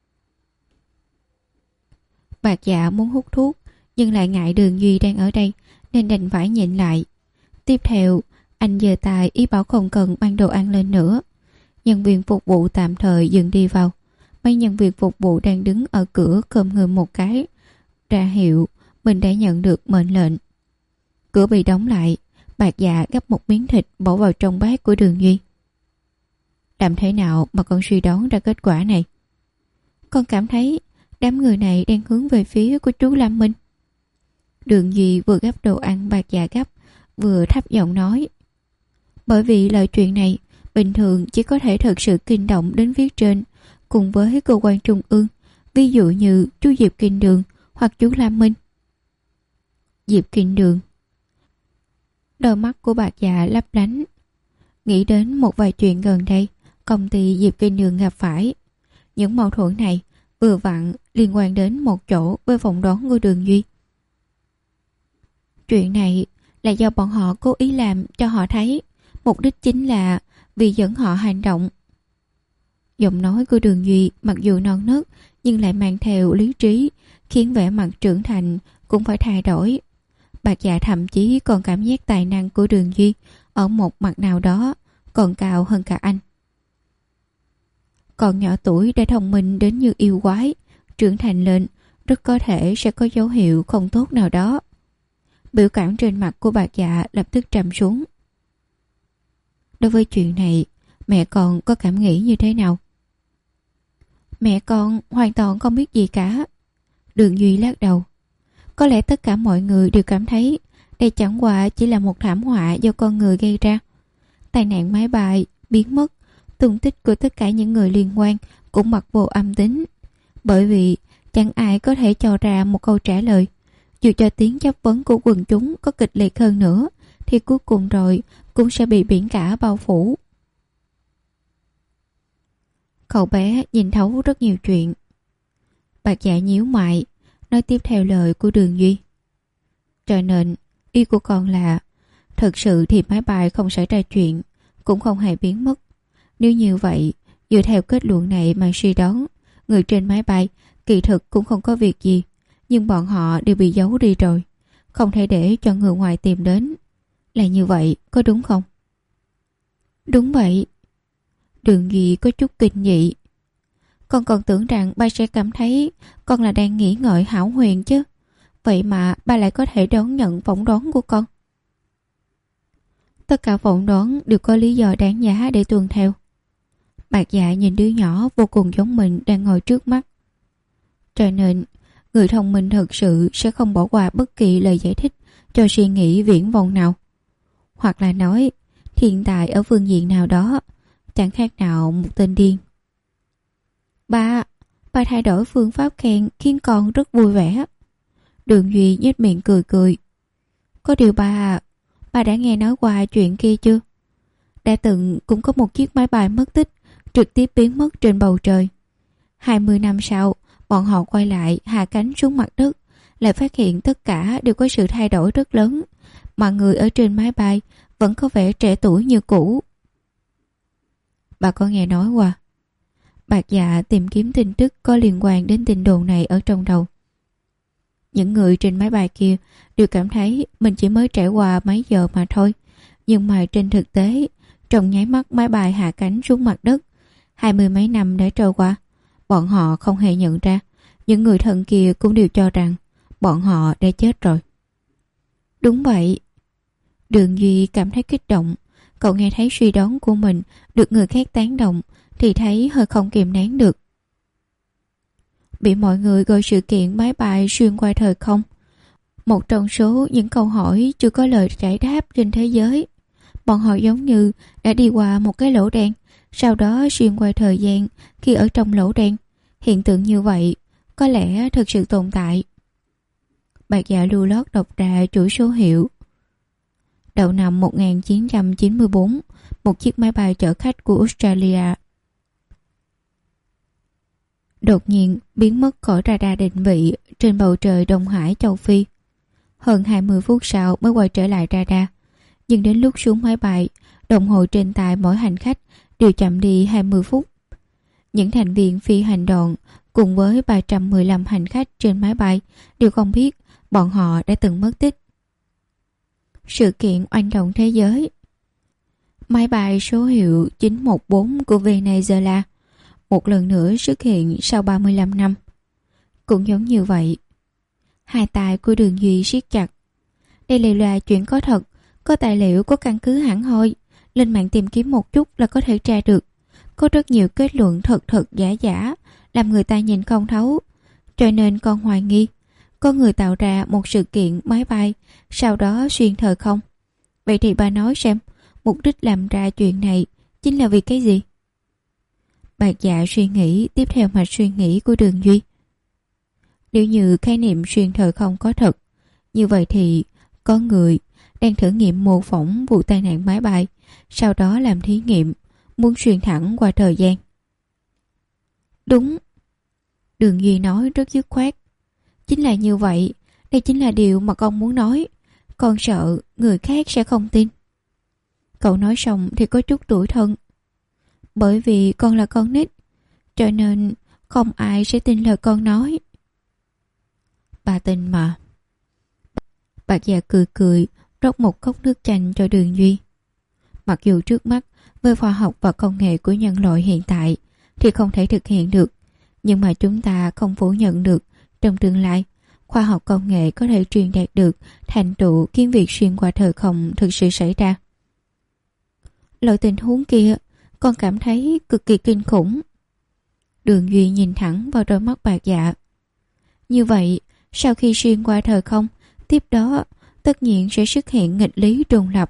Bạc Dạ muốn hút thuốc, nhưng lại ngại Đường Duy đang ở đây, nên đành phải nhịn lại. Tiếp theo, anh giơ tay ý bảo không cần mang đồ ăn lên nữa. Nhân viên phục vụ tạm thời dừng đi vào. Mấy nhân viên phục vụ đang đứng ở cửa cơm người một cái, ra hiệu mình đã nhận được mệnh lệnh. Cửa bị đóng lại. Bạc Dạ gắp một miếng thịt bỏ vào trong bát của Đường Duy. Làm thế nào mà con suy đoán ra kết quả này? Con cảm thấy đám người này đang hướng về phía của chú Lam Minh. Đường Duy vừa gắp đồ ăn Bạc Dạ gắp, vừa thấp giọng nói: Bởi vì lời chuyện này bình thường chỉ có thể thật sự kinh động đến phía trên cùng với cơ quan trung ương, ví dụ như chú Diệp Kinh Đường hoặc chú Lam Minh. Diệp Kinh Đường. Đôi mắt của Bạc Dạ lấp lánh, nghĩ đến một vài chuyện gần đây công ty Diệp Kinh Đường gặp phải. Những mâu thuẫn này vừa vặn liên quan đến một chỗ với phỏng đoán của Đường Duy. Chuyện này là do bọn họ cố ý làm cho họ thấy, mục đích chính là vì dẫn họ hành động. Giọng nói của Đường Duy mặc dù non nớt nhưng lại mang theo lý trí, khiến vẻ mặt trưởng thành cũng phải thay đổi. Bạc Dạ thậm chí còn cảm giác tài năng của Đường Duy ở một mặt nào đó còn cao hơn cả anh. Còn nhỏ tuổi đã thông minh đến như yêu quái, trưởng thành lên rất có thể sẽ có dấu hiệu không tốt nào đó. Biểu cảm trên mặt của Bạc Dạ lập tức trầm xuống. Đối với chuyện này, mẹ con có cảm nghĩ như thế nào? Mẹ con hoàn toàn không biết gì cả. Đường Duy lắc đầu. Có lẽ tất cả mọi người đều cảm thấy đây chẳng qua chỉ là một thảm họa do con người gây ra. Tai nạn máy bay biến mất, tung tích của tất cả những người liên quan cũng mặc vô âm tính. Bởi vì chẳng ai có thể cho ra một câu trả lời. Dù cho tiếng chất vấn của quần chúng có kịch liệt hơn nữa, thì cuối cùng rồi cũng sẽ bị biển cả bao phủ. Cậu bé nhìn thấu rất nhiều chuyện. Bạc Dạ nhíu mày, nói tiếp theo lời của Đường Duy. Cho nên, ý của con là thật sự thì máy bay không xảy ra chuyện, cũng không hề biến mất. Nếu như vậy, dựa theo kết luận này mà suy đoán, người trên máy bay kỳ thực cũng không có việc gì, nhưng bọn họ đều bị giấu đi rồi, không thể để cho người ngoài tìm đến. Là như vậy, có đúng không? Đúng vậy. Đường Duy có chút kinh dị. Con còn tưởng rằng ba sẽ cảm thấy con là đang nghĩ ngợi hão huyền chứ. Vậy mà ba lại có thể đón nhận phỏng đoán của con. Tất cả phỏng đoán đều có lý do đáng giá để tuân theo. Bạc Dạ nhìn đứa nhỏ vô cùng giống mình đang ngồi trước mắt. Cho nên, người thông minh thật sự sẽ không bỏ qua bất kỳ lời giải thích cho suy nghĩ viển vông nào. Hoặc là nói, hiện tại ở phương diện nào đó, chẳng khác nào một tên điên. Ba, ba thay đổi phương pháp khen khiến con rất vui vẻ. Đường Duy nhếch miệng cười cười. Có điều ba, ba đã nghe nói qua chuyện kia chưa? Đã từng cũng có một chiếc máy bay mất tích, trực tiếp biến mất trên bầu trời. Hai mươi năm sau, bọn họ quay lại hạ cánh xuống mặt đất, lại phát hiện tất cả đều có sự thay đổi rất lớn, mà người ở trên máy bay vẫn có vẻ trẻ tuổi như cũ. Bà có nghe nói qua. Bạc Dạ tìm kiếm tin tức có liên quan đến tin đồn này ở trong đầu. Những người trên máy bay kia đều cảm thấy mình chỉ mới trải qua mấy giờ mà thôi. Nhưng mà trên thực tế, trong nháy mắt máy bay hạ cánh xuống mặt đất, hai mươi mấy năm đã trôi qua, bọn họ không hề nhận ra. Những người thân kia cũng đều cho rằng bọn họ đã chết rồi. Đúng vậy. Đường Duy cảm thấy kích động. Cậu nghe thấy suy đoán của mình được người khác tán đồng thì thấy hơi không kìm nén được. Bị mọi người gọi sự kiện máy bay xuyên qua thời không, một trong số những câu hỏi chưa có lời giải đáp trên thế giới. Bọn họ giống như đã đi qua một cái lỗ đen, sau đó xuyên qua thời gian khi ở trong lỗ đen. Hiện tượng như vậy có lẽ thực sự tồn tại. Bạc Dạ lưu lót đọc ra chuỗi số hiệu. Đầu năm một nghìn chín trăm chín mươi tư, một chiếc máy bay chở khách của Australia đột nhiên biến mất khỏi radar định vị trên bầu trời Đông Hải châu Phi. Hơn hai mươi phút sau mới quay trở lại radar. Nhưng đến lúc xuống máy bay, đồng hồ trên tay mỗi hành khách đều chậm đi hai mươi phút. Những thành viên phi hành đoàn cùng với ba trăm mười lăm hành khách trên máy bay đều không biết bọn họ đã từng mất tích. Sự kiện oanh động thế giới. Máy bay số hiệu chín một bốn của Venezuela một lần nữa xuất hiện sau ba mươi lăm năm. Cũng giống như vậy. Hai tay của Đường Duy siết chặt. Đây là loài chuyện có thật, có tài liệu, có căn cứ hẳn hoi. Lên mạng tìm kiếm một chút là có thể tra được. Có rất nhiều kết luận thật thật giả giả, làm người ta nhìn không thấu. Cho nên con hoài nghi, có người tạo ra một sự kiện máy bay, sau đó xuyên thời không. Vậy thì bà nói xem, mục đích làm ra chuyện này chính là vì cái gì? Bạc Dạ suy nghĩ tiếp theo mạch suy nghĩ của Đường Duy. Nếu như khái niệm xuyên thời không có thật, như vậy thì có người đang thử nghiệm mô phỏng vụ tai nạn máy bay, sau đó làm thí nghiệm, muốn xuyên thẳng qua thời gian. Đúng. Đường Duy nói rất dứt khoát. Chính là như vậy, đây chính là điều mà con muốn nói. Con sợ người khác sẽ không tin. Cậu nói xong thì có chút tủi thân. Bởi vì con là con nít, cho nên không ai sẽ tin lời con nói. Bà tin mà. Bạc Dạ cười cười, rót một cốc nước chanh cho Đường Duy. Mặc dù trước mắt với khoa học và công nghệ của nhân loại hiện tại thì không thể thực hiện được, nhưng mà chúng ta không phủ nhận được trong tương lai khoa học công nghệ có thể truyền đạt được thành tựu khiến việc xuyên qua thời không thực sự xảy ra. Loại tình huống kia con cảm thấy cực kỳ kinh khủng. Đường Duy nhìn thẳng vào đôi mắt Bạc Dạ. Như vậy, sau khi xuyên qua thời không, tiếp đó tất nhiên sẽ xuất hiện nghịch lý trùng lập.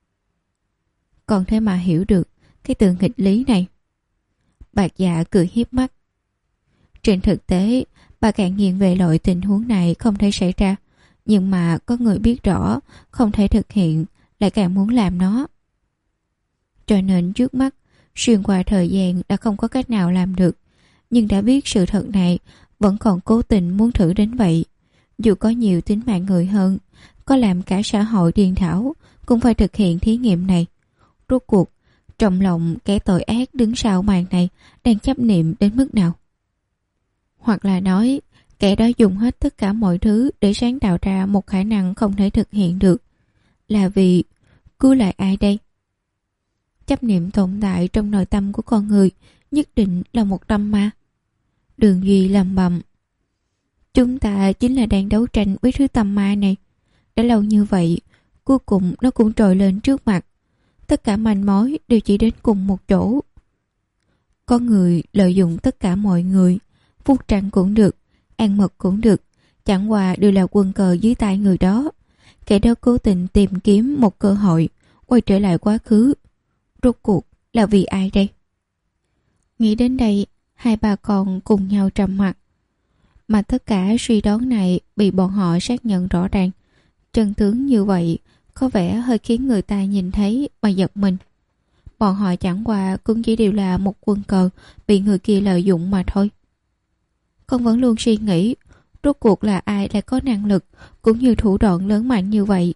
Còn thế mà hiểu được cái từ nghịch lý này. Bạc Dạ cười hiếp mắt. Trên thực tế, bà càng nghiêng về loại tình huống này không thể xảy ra, nhưng mà có người biết rõ không thể thực hiện, lại càng muốn làm nó. Cho nên trước mắt, xuyên qua thời gian đã không có cách nào làm được, nhưng đã biết sự thật này vẫn còn cố tình muốn thử đến vậy. Dù có nhiều tính mạng người hơn, có làm cả xã hội điên thảo cũng phải thực hiện thí nghiệm này. Rốt cuộc, trong lòng kẻ tội ác đứng sau màn này đang chấp niệm đến mức nào? Hoặc là nói, kẻ đó dùng hết tất cả mọi thứ để sáng tạo ra một khả năng không thể thực hiện được. Là vì cứu lại ai đây? Chấp niệm tồn tại trong nội tâm của con người nhất định là một tâm ma. Đường Duy lầm bầm. Chúng ta chính là đang đấu tranh với thứ tâm ma này. Đã lâu như vậy, cuối cùng nó cũng trồi lên trước mặt. Tất cả manh mối đều chỉ đến cùng một chỗ. Có người lợi dụng tất cả mọi người, phúc trăng cũng được, ăn mật cũng được, chẳng qua đều là quân cờ dưới tay người đó. Kẻ đó cố tình tìm kiếm một cơ hội quay trở lại quá khứ. Rốt cuộc là vì ai đây? Nghĩ đến đây, hai bà con cùng nhau trầm mặt. Mà tất cả suy đoán này bị bọn họ xác nhận rõ ràng. Chân tướng như vậy có vẻ hơi khiến người ta nhìn thấy mà giật mình. Bọn họ chẳng qua cũng chỉ đều là một quân cờ bị người kia lợi dụng mà thôi. Con vẫn luôn suy nghĩ rốt cuộc là ai lại có năng lực cũng như thủ đoạn lớn mạnh như vậy,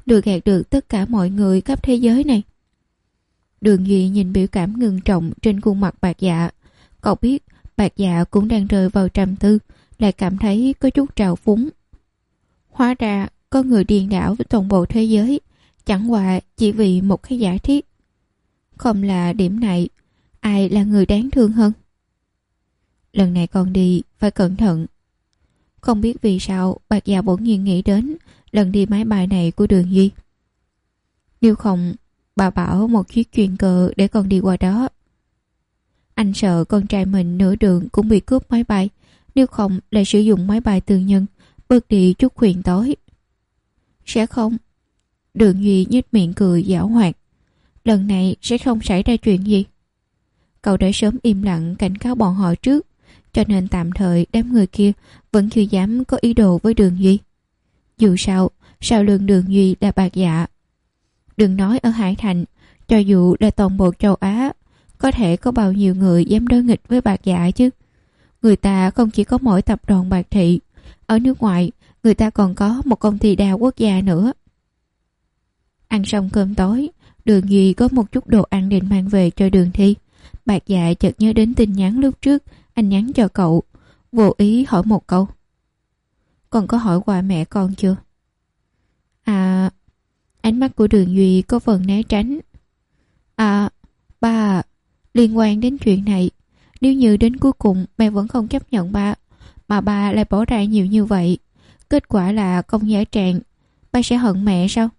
lừa gạt được tất cả mọi người khắp thế giới này. Đường Duy nhìn biểu cảm ngưng trọng trên khuôn mặt Bạc Dạ. Cậu biết Bạc Dạ cũng đang rơi vào trầm tư, lại cảm thấy có chút trào phúng. Hóa ra có người điên đảo với toàn bộ thế giới, chẳng qua chỉ vì một cái giả thiết. Không là điểm này, ai là người đáng thương hơn? Lần này con đi phải cẩn thận. Không biết vì sao Bạc Dạ bỗng nhiên nghĩ đến lần đi máy bay này của Đường Duy. Nếu không, bà bảo một chiếc chuyên cơ để con đi qua đó. Anh sợ con trai mình nửa đường cũng bị cướp máy bay, nếu không lại sử dụng máy bay tư nhân, bớt đi chút khuyên tối. Sẽ không. Đường Duy nhếch miệng cười giảo hoạt. Lần này sẽ không xảy ra chuyện gì. Cậu đã sớm im lặng cảnh cáo bọn họ trước, cho nên tạm thời đám người kia vẫn chưa dám có ý đồ với Đường Duy. Dù sao, sau lưng Đường Duy là Bạc Dạ. Đừng nói ở Hải Thành, cho dù là toàn bộ châu Á, có thể có bao nhiêu người dám đối nghịch với Bạc Dạ chứ. Người ta không chỉ có mỗi tập đoàn Bạc Thị, ở nước ngoài người ta còn có một công ty đa quốc gia nữa. Ăn xong cơm tối, Đường Duy có một chút đồ ăn định mang về cho Đường Thi. Bạc Dạ chợt nhớ đến tin nhắn lúc trước anh nhắn cho cậu, vô ý hỏi một câu. Còn có hỏi qua mẹ con chưa? À... Ánh mắt của Đường Duy có phần né tránh. À, ba, liên quan đến chuyện này, nếu như đến cuối cùng mẹ vẫn không chấp nhận ba, mà ba lại bỏ ra nhiều như vậy, kết quả là công giải trạng, ba sẽ hận mẹ sao?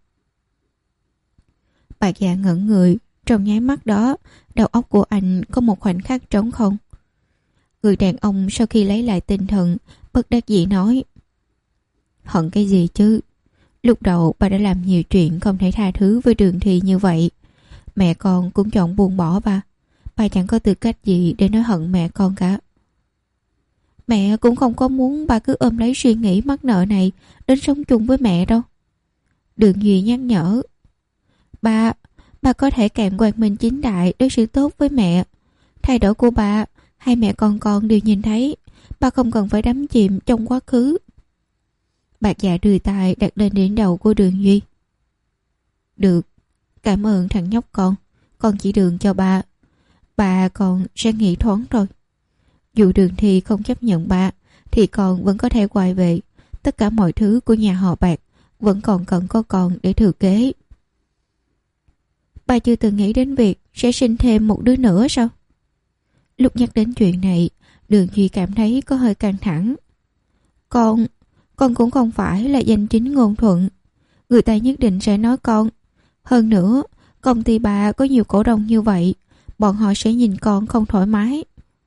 Bạc Dạ ngẩn người, trong nháy mắt đó, đầu óc của anh có một khoảnh khắc trống không. Người đàn ông sau khi lấy lại tinh thần, bất đắc dĩ nói. Hận cái gì chứ? Lúc đầu bà đã làm nhiều chuyện không thể tha thứ với Đường Thi như vậy. Mẹ con cũng chọn buông bỏ ba. Bà chẳng có tư cách gì để nói hận mẹ con cả. Mẹ cũng không có muốn bà cứ ôm lấy suy nghĩ mắc nợ này đến sống chung với mẹ đâu. Đường Duy nhắc nhở. Ba, bà có thể càng quang minh chính đại đối xử tốt với mẹ. Thay đổi của bà, hai mẹ con con đều nhìn thấy. Bà không cần phải đắm chìm trong quá khứ. Bạc Dạ đưa tay đặt lên đỉnh đầu của Đường Duy. Được, cảm ơn thằng nhóc con. Con chỉ đường cho ba. Bà còn sẽ nghĩ thoáng rồi. Dù Đường Thi không chấp nhận ba, thì con vẫn có thể quay về. Tất cả mọi thứ của nhà họ Bạc vẫn còn cần có con để thừa kế. Bà chưa từng nghĩ đến việc sẽ sinh thêm một đứa nữa sao? Lúc nhắc đến chuyện này, Đường Duy cảm thấy có hơi căng thẳng. Con... Con cũng không phải là danh chính ngôn thuận. Người ta nhất định sẽ nói con. Hơn nữa, công ty bà có nhiều cổ đông như vậy, bọn họ sẽ nhìn con không thoải mái.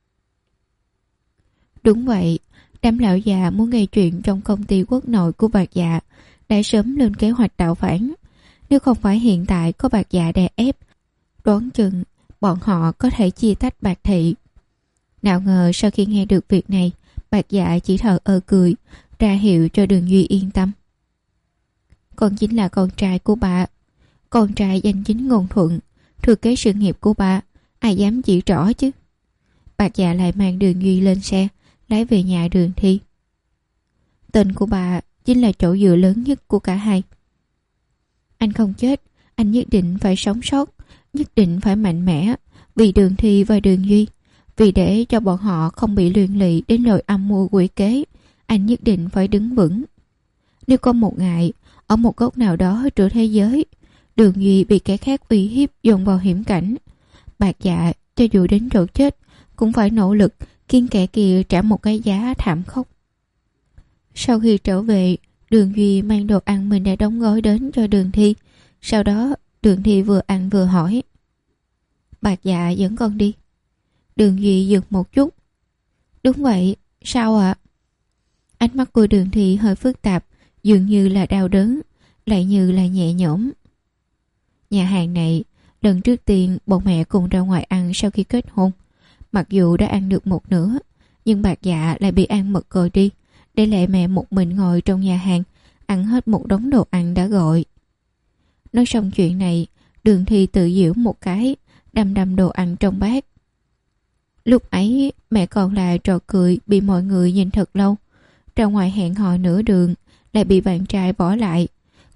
Đúng vậy, đám lão già muốn gây chuyện trong công ty quốc nội của Bạc Dạ đã sớm lên kế hoạch tạo phản. Nếu không phải hiện tại có Bạc Dạ đè ép, đoán chừng bọn họ có thể chia tách Bạc Thị. Nào ngờ sau khi nghe được việc này, Bạc Dạ chỉ thờ ơ cười, ra hiệu cho Đường Duy yên tâm. Con chính là con trai của bà. Con trai danh chính ngôn thuận, thừa kế sự nghiệp của bà, ai dám chỉ rõ chứ. Bạc Dạ lại mang Đường Duy lên xe, lái về nhà Đường Thi. Tên của bà chính là chỗ dựa lớn nhất của cả hai. Anh không chết, anh nhất định phải sống sót, nhất định phải mạnh mẽ, vì Đường Thi và Đường Duy, vì để cho bọn họ không bị liên lụy đến lời âm mưu quỷ kế. Anh nhất định phải đứng vững. Nếu có một ngày, ở một góc nào đó giữa thế giới, Đường Duy bị kẻ khác uy hiếp dồn vào hiểm cảnh, Bạc Dạ cho dù đến chỗ chết cũng phải nỗ lực khiến kẻ kia trả một cái giá thảm khốc. Sau khi trở về, Đường Duy mang đồ ăn mình đã đóng gói đến cho Đường Thi. Sau đó Đường Thi vừa ăn vừa hỏi. Bạc Dạ dẫn con đi. Đường Duy dừng một chút. Đúng vậy, sao ạ? À? Ánh mắt của Đường Thi hơi phức tạp, dường như là đau đớn, lại như là nhẹ nhõm. Nhà hàng này, lần trước tiên bọn mẹ cùng ra ngoài ăn sau khi kết hôn. Mặc dù đã ăn được một nửa, nhưng Bạc Dạ lại bị ăn mật rồi đi, để lại mẹ một mình ngồi trong nhà hàng, ăn hết một đống đồ ăn đã gọi. Nói xong chuyện này, Đường Thi tự giễu một cái, đầm đầm đồ ăn trong bát. Lúc ấy, mẹ còn là trò cười bị mọi người nhìn thật lâu. Ra ngoài hẹn hò nửa đường, lại bị bạn trai bỏ lại.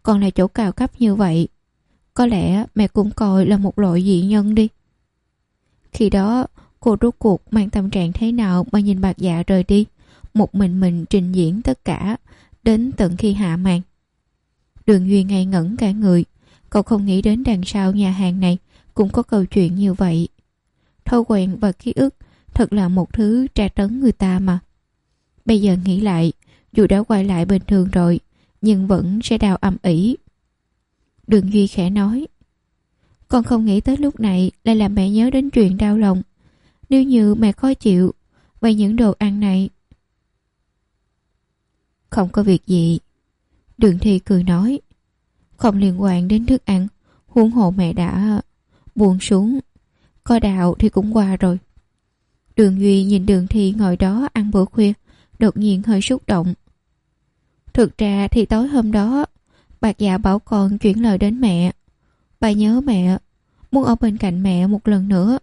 còn là chỗ cao cấp như vậy. Có lẽ mẹ cũng coi là một loại dị nhân đi. Khi đó cô rốt cuộc mang tâm trạng thế nào mà nhìn Bạc Dạ rời đi, một mình mình trình diễn tất cả đến tận khi hạ màn. Đường Duy ngây ngẩn cả người. Cậu không nghĩ đến đằng sau nhà hàng này cũng có câu chuyện như vậy. Thói quen và ký ức thật là một thứ tra tấn người ta mà. Bây giờ nghĩ lại, dù đã quay lại bình thường rồi, nhưng vẫn sẽ đau âm ỉ. Đường Duy khẽ nói, con không nghĩ tới lúc này lại làm mẹ nhớ đến chuyện đau lòng. Nếu như mẹ khó chịu, vậy những đồ ăn này... Không có việc gì. Đường Thi cười nói, không liên quan đến thức ăn, huống hồ mẹ đã buông xuống. Có đau thì cũng qua rồi. Đường Duy nhìn Đường Thi ngồi đó ăn bữa khuya, đột nhiên hơi xúc động. Thực ra thì tối hôm đó, Bạc Dạ bảo con chuyển lời đến mẹ. Bà nhớ mẹ, muốn ở bên cạnh mẹ một lần nữa.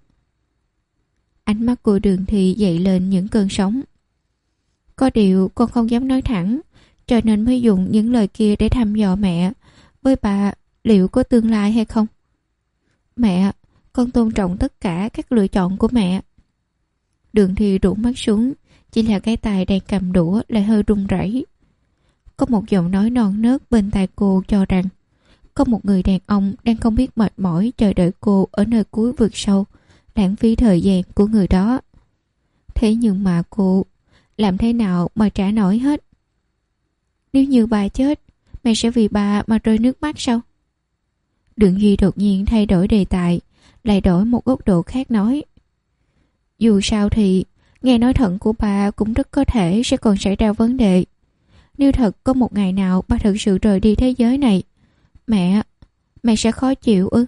Ánh mắt của Đường Thi dậy lên những cơn sóng. Có điều con không dám nói thẳng, cho nên mới dùng những lời kia để thăm dò mẹ. Với bà, liệu có tương lai hay không? Mẹ, con tôn trọng tất cả các lựa chọn của mẹ. Đường Thi rũ mắt xuống, chỉ là cái tay đang cầm đũa lại hơi run rẩy. Có một giọng nói non nớt bên tai cô cho rằng có một người đàn ông đang không biết mệt mỏi chờ đợi cô ở nơi cuối vực sâu, lãng phí thời gian của người đó. Thế nhưng mà cô làm thế nào mà trả nổi hết? Nếu như bà chết, mẹ sẽ vì bà mà rơi nước mắt sao? Đường Duy đột nhiên thay đổi đề tài, lại đổi một góc độ khác nói. Dù sao thì nghe nói thận của bà cũng rất có thể sẽ còn xảy ra vấn đề. Nếu thật có một ngày nào bà thực sự rời đi thế giới này, Mẹ, mẹ sẽ khó chịu ư?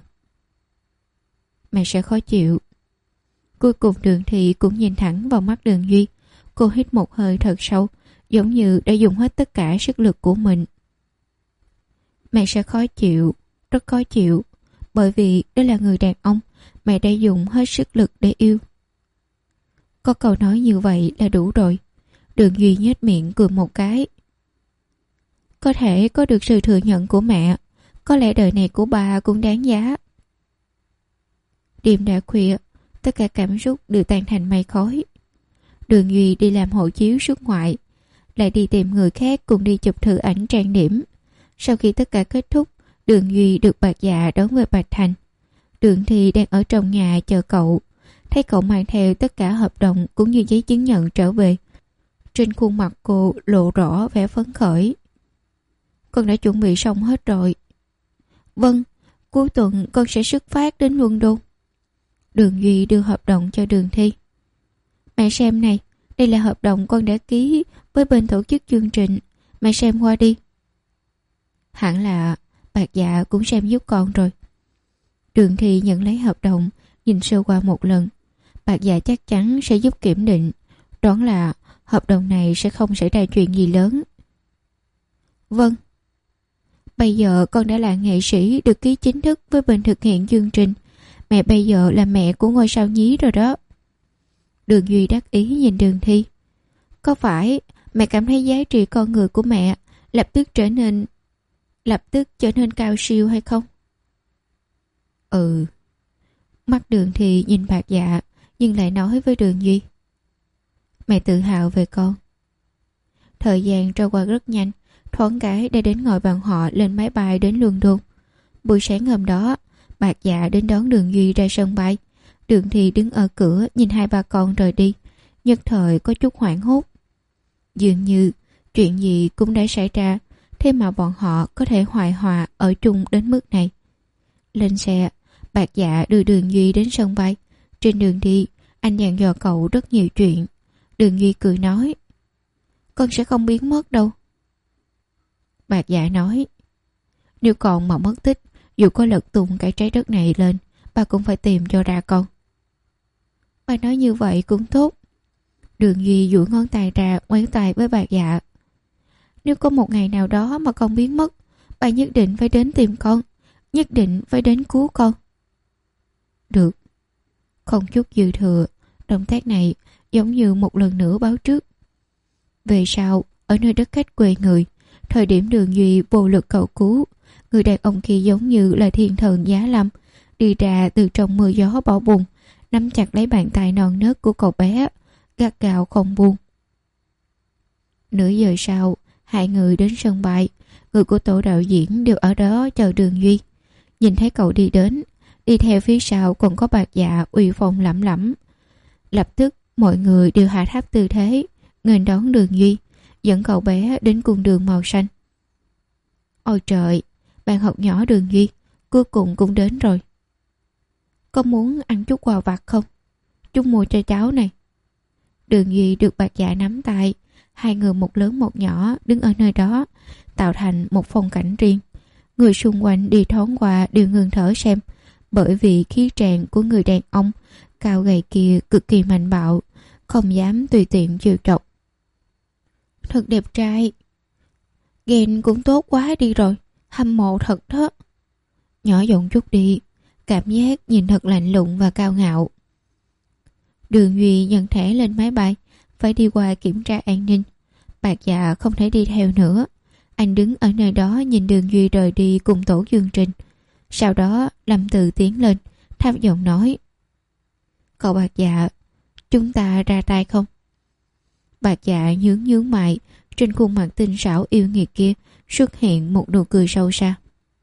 Mẹ sẽ khó chịu. Cuối cùng Đường Thị cũng nhìn thẳng vào mắt Đường Duy. Cô hít một hơi thật sâu, giống như đã dùng hết tất cả sức lực của mình. Mẹ sẽ khó chịu, rất khó chịu, bởi vì đó là người đàn ông mẹ đã dùng hết sức lực để yêu. Có câu nói như vậy là đủ rồi. Đường Duy nhếch miệng cười một cái. Có thể có được sự thừa nhận của mẹ, có lẽ đời này của bà cũng đáng giá. Đêm đã khuya, tất cả cảm xúc đều tan thành mây khói. Đường Duy đi làm hộ chiếu xuất ngoại, lại đi tìm người khác cùng đi chụp thử ảnh trang điểm. Sau khi tất cả kết thúc, Đường Duy được Bạc Dạ đón về Bạch Thành. Đường Thi đang ở trong nhà chờ cậu, thấy cậu mang theo tất cả hợp đồng cũng như giấy chứng nhận trở về. Trên khuôn mặt cô lộ rõ vẻ phấn khởi. Con đã chuẩn bị xong hết rồi. Vâng, cuối tuần con sẽ xuất phát đến London. Đường Duy đưa hợp đồng cho Đường Thi. Mẹ xem này, đây là hợp đồng con đã ký với bên tổ chức chương trình. Mẹ xem qua đi. Hẳn là Bạc Dạ cũng xem giúp con rồi. Đường Thi nhận lấy hợp đồng, nhìn sơ qua một lần. Bạc Dạ chắc chắn sẽ giúp kiểm định. Đoán là hợp đồng này sẽ không xảy ra chuyện gì lớn. Vâng. Bây giờ con đã là nghệ sĩ được ký chính thức với bên thực hiện chương trình. Mẹ bây giờ là mẹ của ngôi sao nhí rồi đó. Đường Duy đắc ý nhìn Đường Thi. Có phải mẹ cảm thấy giá trị con người của mẹ lập tức trở nên lập tức trở nên cao siêu hay không? Ừ. Mắt Đường Thi nhìn Bạc Dạ, nhưng lại nói với Đường Duy. Mẹ tự hào về con. Thời gian trôi qua rất nhanh, thoáng cái đã đến ngồi bàn họ lên máy bay đến London. Buổi sáng hôm đó, Bạc Dạ đến đón Đường Duy ra sân bay. Đường Thi đứng ở cửa nhìn hai ba con rời đi, nhất thời có chút hoảng hốt. Dường như chuyện gì cũng đã xảy ra, thế mà bọn họ có thể hoài hòa ở chung đến mức này. Lên xe, Bạc Dạ đưa Đường Duy đến sân bay. Trên đường đi, anh dặn dò cậu rất nhiều chuyện. Đường Duy cười nói, con sẽ không biến mất đâu. Bạc Dạ nói, nếu con mà mất tích, dù có lật tung cái trái đất này lên, ba cũng phải tìm cho ra con. Ba nói như vậy cũng tốt. Đường Duy duỗi ngón tay ra ngoéo tay với Bạc Dạ. Nếu có một ngày nào đó mà con biến mất, ba nhất định phải đến tìm con, nhất định phải đến cứu con. Được. Không chút dư thừa, động tác này giống như một lần nữa báo trước. Về sau, ở nơi đất khách quê người, thời điểm Đường Duy vô lực cầu cứu, Người đàn ông kia giống như là thiên thần giá lâm, đi ra từ trong mưa gió bão bùng, nắm chặt lấy bàn tay non nớt của cậu bé, gắt gao không buông. Nửa giờ sau, hai người đến sân bay. Người của tổ đạo diễn đều ở đó chờ Đường Duy. Nhìn thấy cậu đi đến, đi theo phía sau còn có Bạc Dạ uy phong lẫm lẫm. Lập tức mọi người đều hạ thấp tư thế nghênh đón Đường Duy, dẫn cậu bé đến cung đường màu xanh. Ôi trời, bạn học nhỏ Đường Duy cuối cùng cũng đến rồi. Có muốn ăn chút quà vặt không? Chút mua cho cháu này. Đường Duy được Bạc Dạ nắm tay, hai người một lớn một nhỏ đứng ở nơi đó, tạo thành một phong cảnh riêng. Người xung quanh đi thoáng qua đều ngừng thở xem, bởi vì khí tràng của người đàn ông cao gầy kia cực kỳ mạnh bạo, không dám tùy tiện trêu chọc. Thật đẹp trai. Ghen cũng tốt quá đi rồi, hâm mộ thật đó. Nhỏ giọng chút đi, cảm giác nhìn thật lạnh lùng và cao ngạo. Đường Duy nhận thẻ lên máy bay, phải đi qua kiểm tra an ninh. Bạc Dạ không thể đi theo nữa. Anh đứng ở nơi đó nhìn Đường Duy rời đi cùng tổ chương trình. Sau đó Lâm Từ tiến lên, thấp giọng nói: Cậu Bạc Dạ, chúng ta ra tay không? Bạc Dạ nhướng nhướng mày, trên khuôn mặt tinh xảo yêu nghiệt kia xuất hiện một nụ cười sâu xa.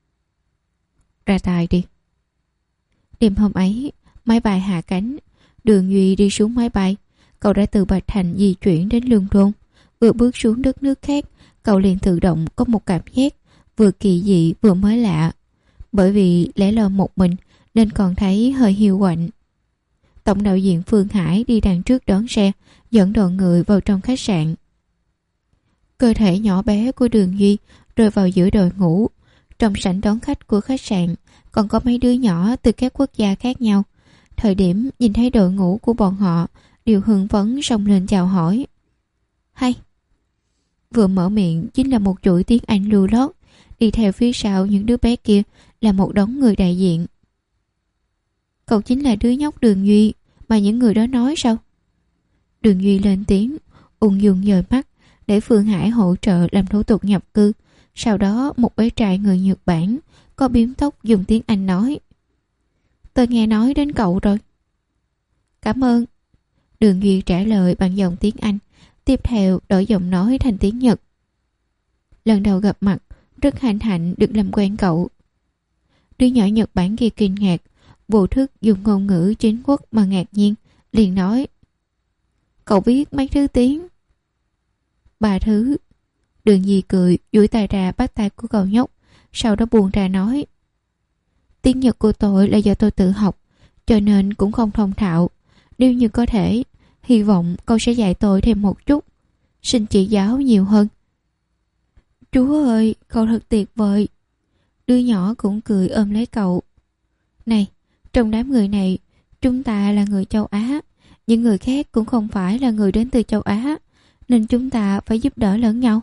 Ra tay đi. Đêm hôm ấy, máy bay hạ cánh. Đường Duy đi xuống máy bay. Cậu đã từ Bạch Thành di chuyển đến Lương Thôn. Vừa bước xuống đất nước khác, cậu liền tự động có một cảm giác vừa kỳ dị vừa mới lạ. Bởi vì lẻ loi một mình nên còn thấy hơi hiu quạnh. Tổng đạo diễn Phương Hải đi đằng trước đón xe, dẫn đoàn người vào trong khách sạn. Cơ thể nhỏ bé của Đường Duy rơi vào giữa đội ngũ. Trong sảnh đón khách của khách sạn còn có mấy đứa nhỏ từ các quốc gia khác nhau. Thời điểm nhìn thấy đội ngũ của bọn họ đều hưng phấn xông lên chào hỏi. Hay. Vừa mở miệng chính là một chuỗi tiếng Anh lưu lót. Đi theo phía sau những đứa bé kia là một đống người đại diện. Cậu chính là đứa nhóc Đường Duy mà những người đó nói sao? Đường Duy lên tiếng, ung dung dời mắt để Phương Hải hỗ trợ làm thủ tục nhập cư. Sau đó một bé trai người Nhật Bản có biếm tóc dùng tiếng Anh nói: Tôi nghe nói đến cậu rồi. Cảm ơn. Đường Duy trả lời bằng giọng tiếng Anh, tiếp theo đổi giọng nói thành tiếng Nhật. Lần đầu gặp mặt, rất hạnh hạnh được làm quen cậu. Đứa nhỏ Nhật Bản kia kinh ngạc, vô thức dùng ngôn ngữ chính quốc mà ngạc nhiên, liền nói: Cậu biết mấy thứ tiếng? Ba thứ. Đường Duy cười, duỗi tay ra bắt tay của cậu nhóc, sau đó buông ra nói: Tiếng Nhật của tôi là do tôi tự học, cho nên cũng không thông thạo. Nếu như có thể, hy vọng cậu sẽ dạy tôi thêm một chút, xin chỉ giáo nhiều hơn. Chúa ơi, cậu thật tuyệt vời. Đứa nhỏ cũng cười ôm lấy cậu. Này, trong đám người này, chúng ta là người châu Á, những người khác cũng không phải là người đến từ châu Á, nên chúng ta phải giúp đỡ lẫn nhau.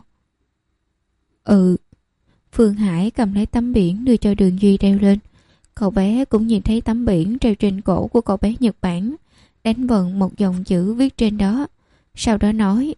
Ừ. Phương Hải cầm lấy tấm biển đưa cho Đường Duy đeo lên. Cậu bé cũng nhìn thấy tấm biển treo trên cổ của cậu bé Nhật Bản, đánh vần một dòng chữ viết trên đó. Sau đó nói: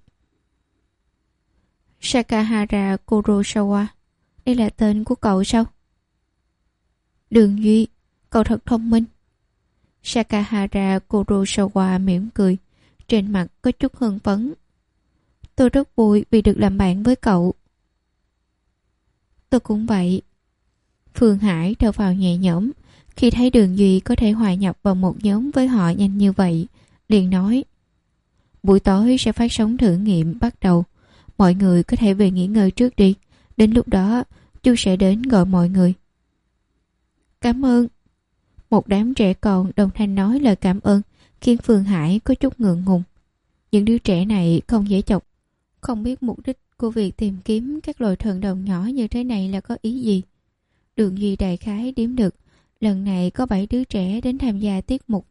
Sakahara Kurosawa. Đây là tên của cậu sao? Đường Duy, cậu thật thông minh. Sakahara Kurosawa mỉm cười, trên mặt có chút hưng phấn. Tôi rất vui vì được làm bạn với cậu. Tôi cũng vậy. Phương Hải thở vào nhẹ nhõm khi thấy Đường Duy có thể hòa nhập vào một nhóm với họ nhanh như vậy, liền nói: Buổi tối sẽ phát sóng thử nghiệm bắt đầu. Mọi người có thể về nghỉ ngơi trước đi. Đến lúc đó, chú sẽ đến gọi mọi người. Cảm ơn. Một đám trẻ con đồng thanh nói lời cảm ơn, khiến Phương Hải có chút ngượng ngùng. Những đứa trẻ này không dễ chọc. Không biết mục đích của việc tìm kiếm các loài thần đồng nhỏ như thế này là có ý gì. Đường Duy đại khái đếm được, lần này có bảy đứa trẻ đến tham gia tiết mục.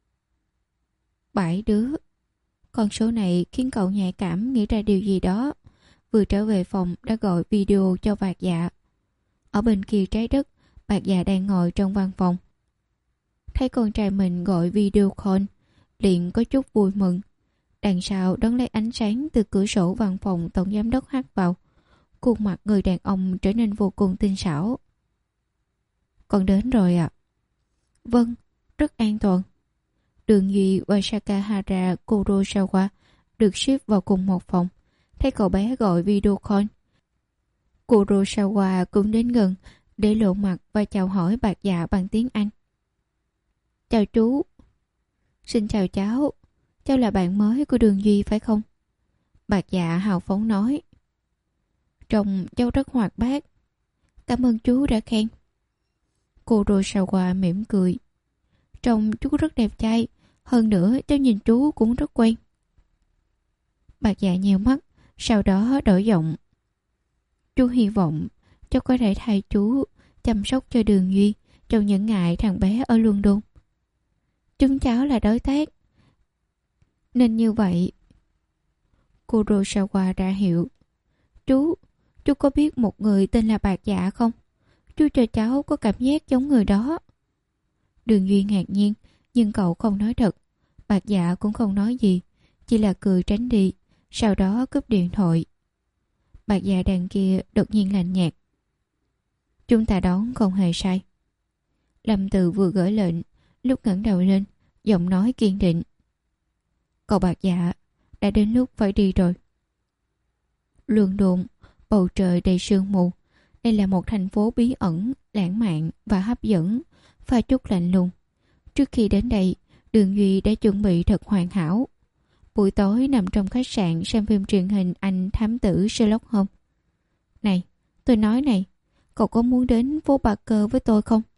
Bảy đứa. Con số này khiến cậu nhạy cảm nghĩ ra điều gì đó. Vừa trở về phòng đã gọi video cho Bạc Dạ. Ở bên kia trái đất, Bạc Dạ đang ngồi trong văn phòng. Thấy con trai mình gọi video call, liền có chút vui mừng. Đằng sau đón lấy ánh sáng từ cửa sổ văn phòng tổng giám đốc hắt vào. Khuôn mặt người đàn ông trở nên vô cùng tinh xảo. con đến rồi ạ. À. Vâng, rất an toàn. Đường Duy và Sakahara Kurosawa được ship vào cùng một phòng. Thấy cậu bé gọi video call. Kurosawa cũng đến gần để lộ mặt và chào hỏi Bạc Dạ bằng tiếng Anh. Chào chú. Xin chào cháu. Cháu là bạn mới của Đường Duy phải không? Bạc Dạ hào phóng nói. Trông cháu rất hoạt bát. Cảm ơn chú đã khen. Kurosawa mỉm cười. Trông chú rất đẹp trai. Hơn nữa cháu nhìn chú cũng rất quen. Bạc Dạ nheo mắt, sau đó đổi giọng. Chú hy vọng cháu có thể thay chú chăm sóc cho Đường Duy trong những ngày thằng bé ở London. Chúng cháu là đối tác, nên như vậy. Kurosawa ra hiệu. Chú, chú có biết một người tên là Bạc Dạ không? Chú cho cháu có cảm giác giống người đó. Đường Duy ngạc nhiên, nhưng cậu không nói thật. Bạc Dạ cũng không nói gì, chỉ là cười tránh đi, sau đó cúp điện thoại. Bạc Dạ đằng kia đột nhiên lạnh nhạt. Chúng ta đoán không hề sai. Lâm Từ vừa gửi lệnh, lúc ngẩng đầu lên, giọng nói kiên định. Cậu Bạc Dạ, đã đến lúc phải đi rồi. London, bầu trời đầy sương mù. Đây là một thành phố bí ẩn, lãng mạn và hấp dẫn, pha chút lạnh lùng. Trước khi đến đây, Đường Duy đã chuẩn bị thật hoàn hảo. Buổi tối nằm trong khách sạn xem phim truyền hình anh thám tử Sherlock Holmes. Này, tôi nói này, cậu có muốn đến phố Barker với tôi không?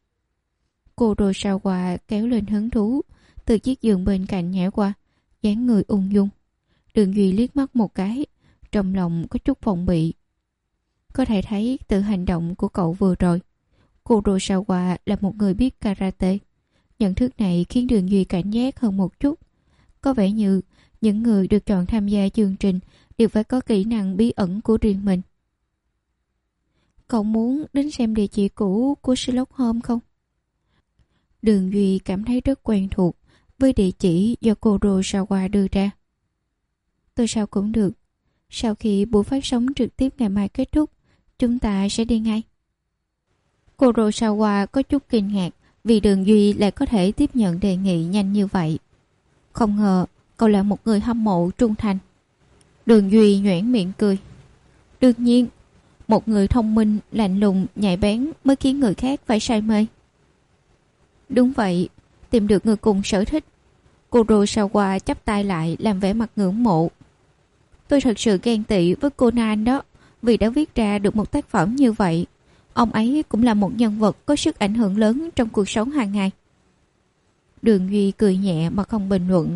Kurosawa kéo lên hứng thú, từ chiếc giường bên cạnh nhảy qua, dáng người ung dung. Đường Duy liếc mắt một cái, trong lòng có chút phòng bị. Có thể thấy từ hành động của cậu vừa rồi, Kurosawa là một người biết karate. Nhận thức này khiến Đường Duy cảnh giác hơn một chút. Có vẻ như những người được chọn tham gia chương trình đều phải có kỹ năng bí ẩn của riêng mình. Cậu muốn đến xem địa chỉ cũ của Sherlock Holmes không? Đường Duy cảm thấy rất quen thuộc với địa chỉ do Kurosawa đưa ra. Tôi sao cũng được. Sau khi buổi phát sóng trực tiếp ngày mai kết thúc, chúng ta sẽ đi ngay. Kurosawa có chút kinh ngạc vì Đường Duy lại có thể tiếp nhận đề nghị nhanh như vậy. Không ngờ cậu là một người hâm mộ trung thành. Đường Duy nhoẻn miệng cười. Đương nhiên, một người thông minh, lạnh lùng, nhạy bén mới khiến người khác phải say mê. Đúng vậy, tìm được người cùng sở thích. Kurosawa chắp tay lại làm vẻ mặt ngưỡng mộ. Tôi thật sự ghen tị với Conan đó, vì đã viết ra được một tác phẩm như vậy. Ông ấy cũng là một nhân vật có sức ảnh hưởng lớn trong cuộc sống hàng ngày. Đường Duy cười nhẹ mà không bình luận.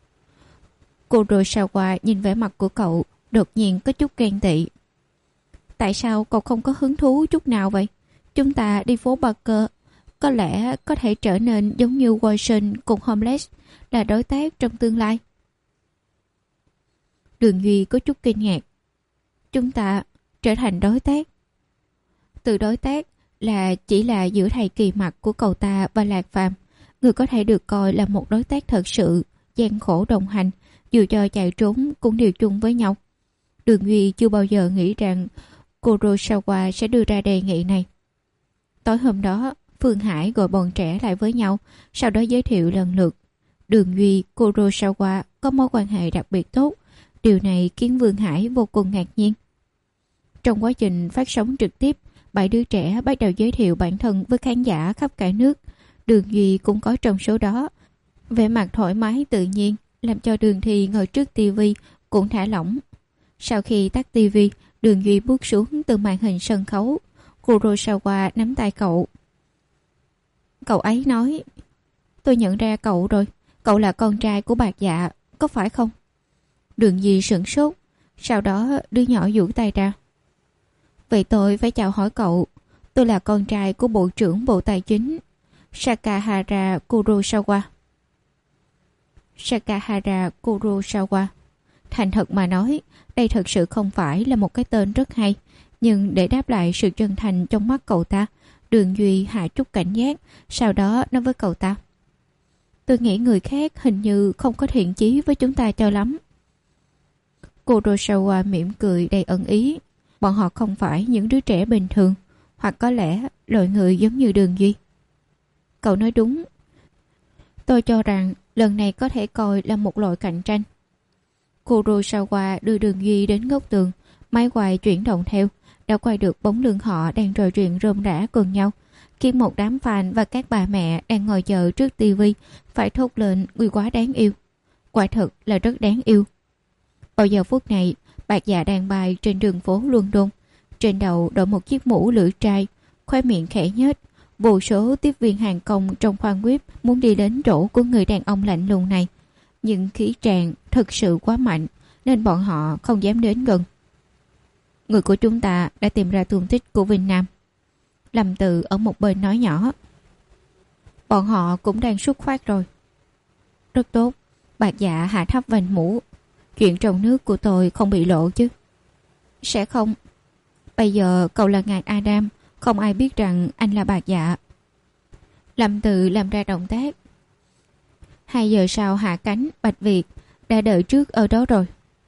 Kurosawa nhìn vẻ mặt của cậu, đột nhiên có chút ghen tị. Tại sao cậu không có hứng thú chút nào vậy? Chúng ta đi phố Barker, có lẽ có thể trở nên giống như Watson cùng Holmes là đối tác trong tương lai. Đường Duy có chút kinh ngạc. Chúng ta trở thành đối tác. Từ đối tác là chỉ là giữa thầy Kỳ Mặc của cậu ta và Lạc Phàm, người có thể được coi là một đối tác thật sự, gian khổ đồng hành, dù cho chạy trốn cũng đều chung với nhau. Đường Duy chưa bao giờ nghĩ rằng Kurosawa sẽ đưa ra đề nghị này. Tối hôm đó, Phương Hải gọi bọn trẻ lại với nhau, sau đó giới thiệu lần lượt. Đường Duy, Kurosawa có mối quan hệ đặc biệt tốt. Điều này khiến Phương Hải vô cùng ngạc nhiên. Trong quá trình phát sóng trực tiếp, bảy đứa trẻ bắt đầu giới thiệu bản thân với khán giả khắp cả nước. Đường Duy cũng có trong số đó. Vẻ mặt thoải mái tự nhiên, làm cho Đường Thi ngồi trước tivi cũng thả lỏng. Sau khi tắt tivi, Đường Duy bước xuống từ màn hình sân khấu. Kurosawa nắm tay cậu. Cậu ấy nói, tôi nhận ra cậu rồi, cậu là con trai của Bạc Dạ, có phải không? Đường Duy sửng sốt, sau đó đứa nhỏ duỗi tay ra. Vậy tôi phải chào hỏi cậu, tôi là con trai của Bộ trưởng Bộ Tài chính, Sakahara Kurosawa. Sakahara Kurosawa. Thành thật mà nói, đây thật sự không phải là một cái tên rất hay, nhưng để đáp lại sự chân thành trong mắt cậu ta, Đường Duy hạ chút cảnh giác, sau đó nói với cậu ta. Tôi nghĩ người khác hình như không có thiện chí với chúng ta cho lắm. Kurosawa mỉm cười đầy ẩn ý. Bọn họ không phải những đứa trẻ bình thường, hoặc có lẽ loại người giống như Đường Duy. Cậu nói đúng. Tôi cho rằng lần này có thể coi là một loại cạnh tranh. Kurosawa đưa Đường Duy đến góc tường, máy quay chuyển động theo, đã quay được bóng lưng họ đang trò chuyện rôm rả cùng nhau, khiến một đám fan và các bà mẹ đang ngồi chờ trước tivi phải thốt lên "Người quá đáng yêu". Quả thực là rất đáng yêu. Vào giờ phút này, Bạc Dạ đang bay trên đường phố London, trên đầu đội một chiếc mũ lưỡi trai, khóe miệng khẽ nhếch. Vô số tiếp viên hàng công trong khoang víp muốn đi đến chỗ của người đàn ông lạnh lùng này, nhưng khí tràng thực sự quá mạnh nên bọn họ không dám đến gần. Người của chúng ta đã tìm ra tung tích của Vinh Nam. Lâm Từ ở một bên nói nhỏ. Bọn họ cũng đang xuất phát rồi. Rất tốt. Bạc Dạ hạ thấp vành mũ. Chuyện trong nước của tôi không bị lộ chứ? Sẽ không. Bây giờ cậu là ngài Adam, không ai biết rằng anh là Bạc Dạ. Lâm Từ làm ra động tác. Hai giờ sau hạ cánh, Bạch Việt đã đợi trước ở đó rồi.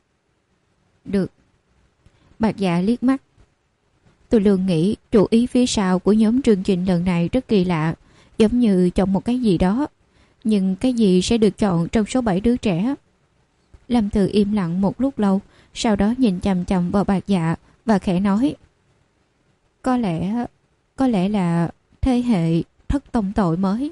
Được. Bạc Dạ liếc mắt. Tôi luôn nghĩ chủ ý phía sau của nhóm chương trình lần này rất kỳ lạ, giống như chọn một cái gì đó. Nhưng cái gì sẽ được chọn trong số bảy đứa trẻ? Lâm Từ im lặng một lúc lâu, sau đó nhìn chằm chằm vào Bạc Dạ và khẽ nói. Có lẽ, có lẽ là thế hệ thất tông tội mới.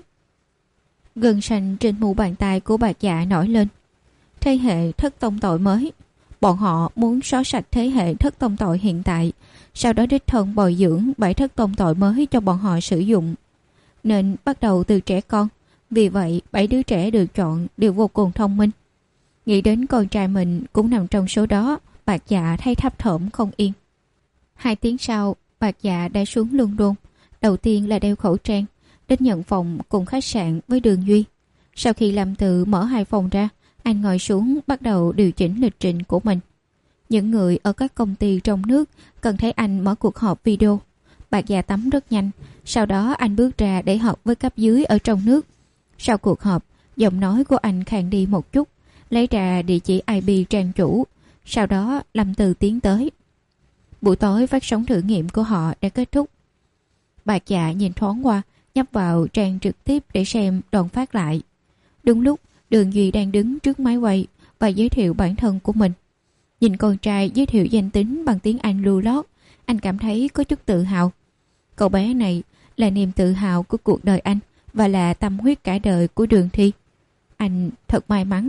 Gân xanh trên mu bàn tay của Bạc Dạ nổi lên. Thế hệ thất tông tội mới. Bọn họ muốn xóa sạch thế hệ thất tông tội hiện tại, sau đó đích thân bồi dưỡng bảy thất tông tội mới cho bọn họ sử dụng. Nên bắt đầu từ trẻ con. Vì vậy, bảy đứa trẻ được chọn đều vô cùng thông minh. Nghĩ đến con trai mình cũng nằm trong số đó, Bạc Dạ thấy thấp thỏm không yên. Hai tiếng sau, Bạc Dạ đã xuống London. Đầu tiên là đeo khẩu trang, đến nhận phòng cùng khách sạn với Đường Duy. Sau khi Lâm Từ mở hai phòng ra, anh ngồi xuống bắt đầu điều chỉnh lịch trình của mình. Những người ở các công ty trong nước cần thấy anh mở cuộc họp video. Bạc Dạ tắm rất nhanh, sau đó anh bước ra để họp với cấp dưới ở trong nước. Sau cuộc họp, giọng nói của anh khàn đi một chút, lấy ra địa chỉ i pê trang chủ. Sau đó Lâm Từ tiến tới. Buổi tối phát sóng thử nghiệm của họ đã kết thúc. Bạc Dạ nhìn thoáng qua, nhấp vào trang trực tiếp để xem đoạn phát lại. Đúng lúc Đường Duy đang đứng trước máy quay và giới thiệu bản thân của mình. Nhìn con trai giới thiệu danh tính bằng tiếng Anh lưu lót, anh cảm thấy có chút tự hào. Cậu bé này là niềm tự hào của cuộc đời anh và là tâm huyết cả đời của Đường Thi. Anh thật may mắn.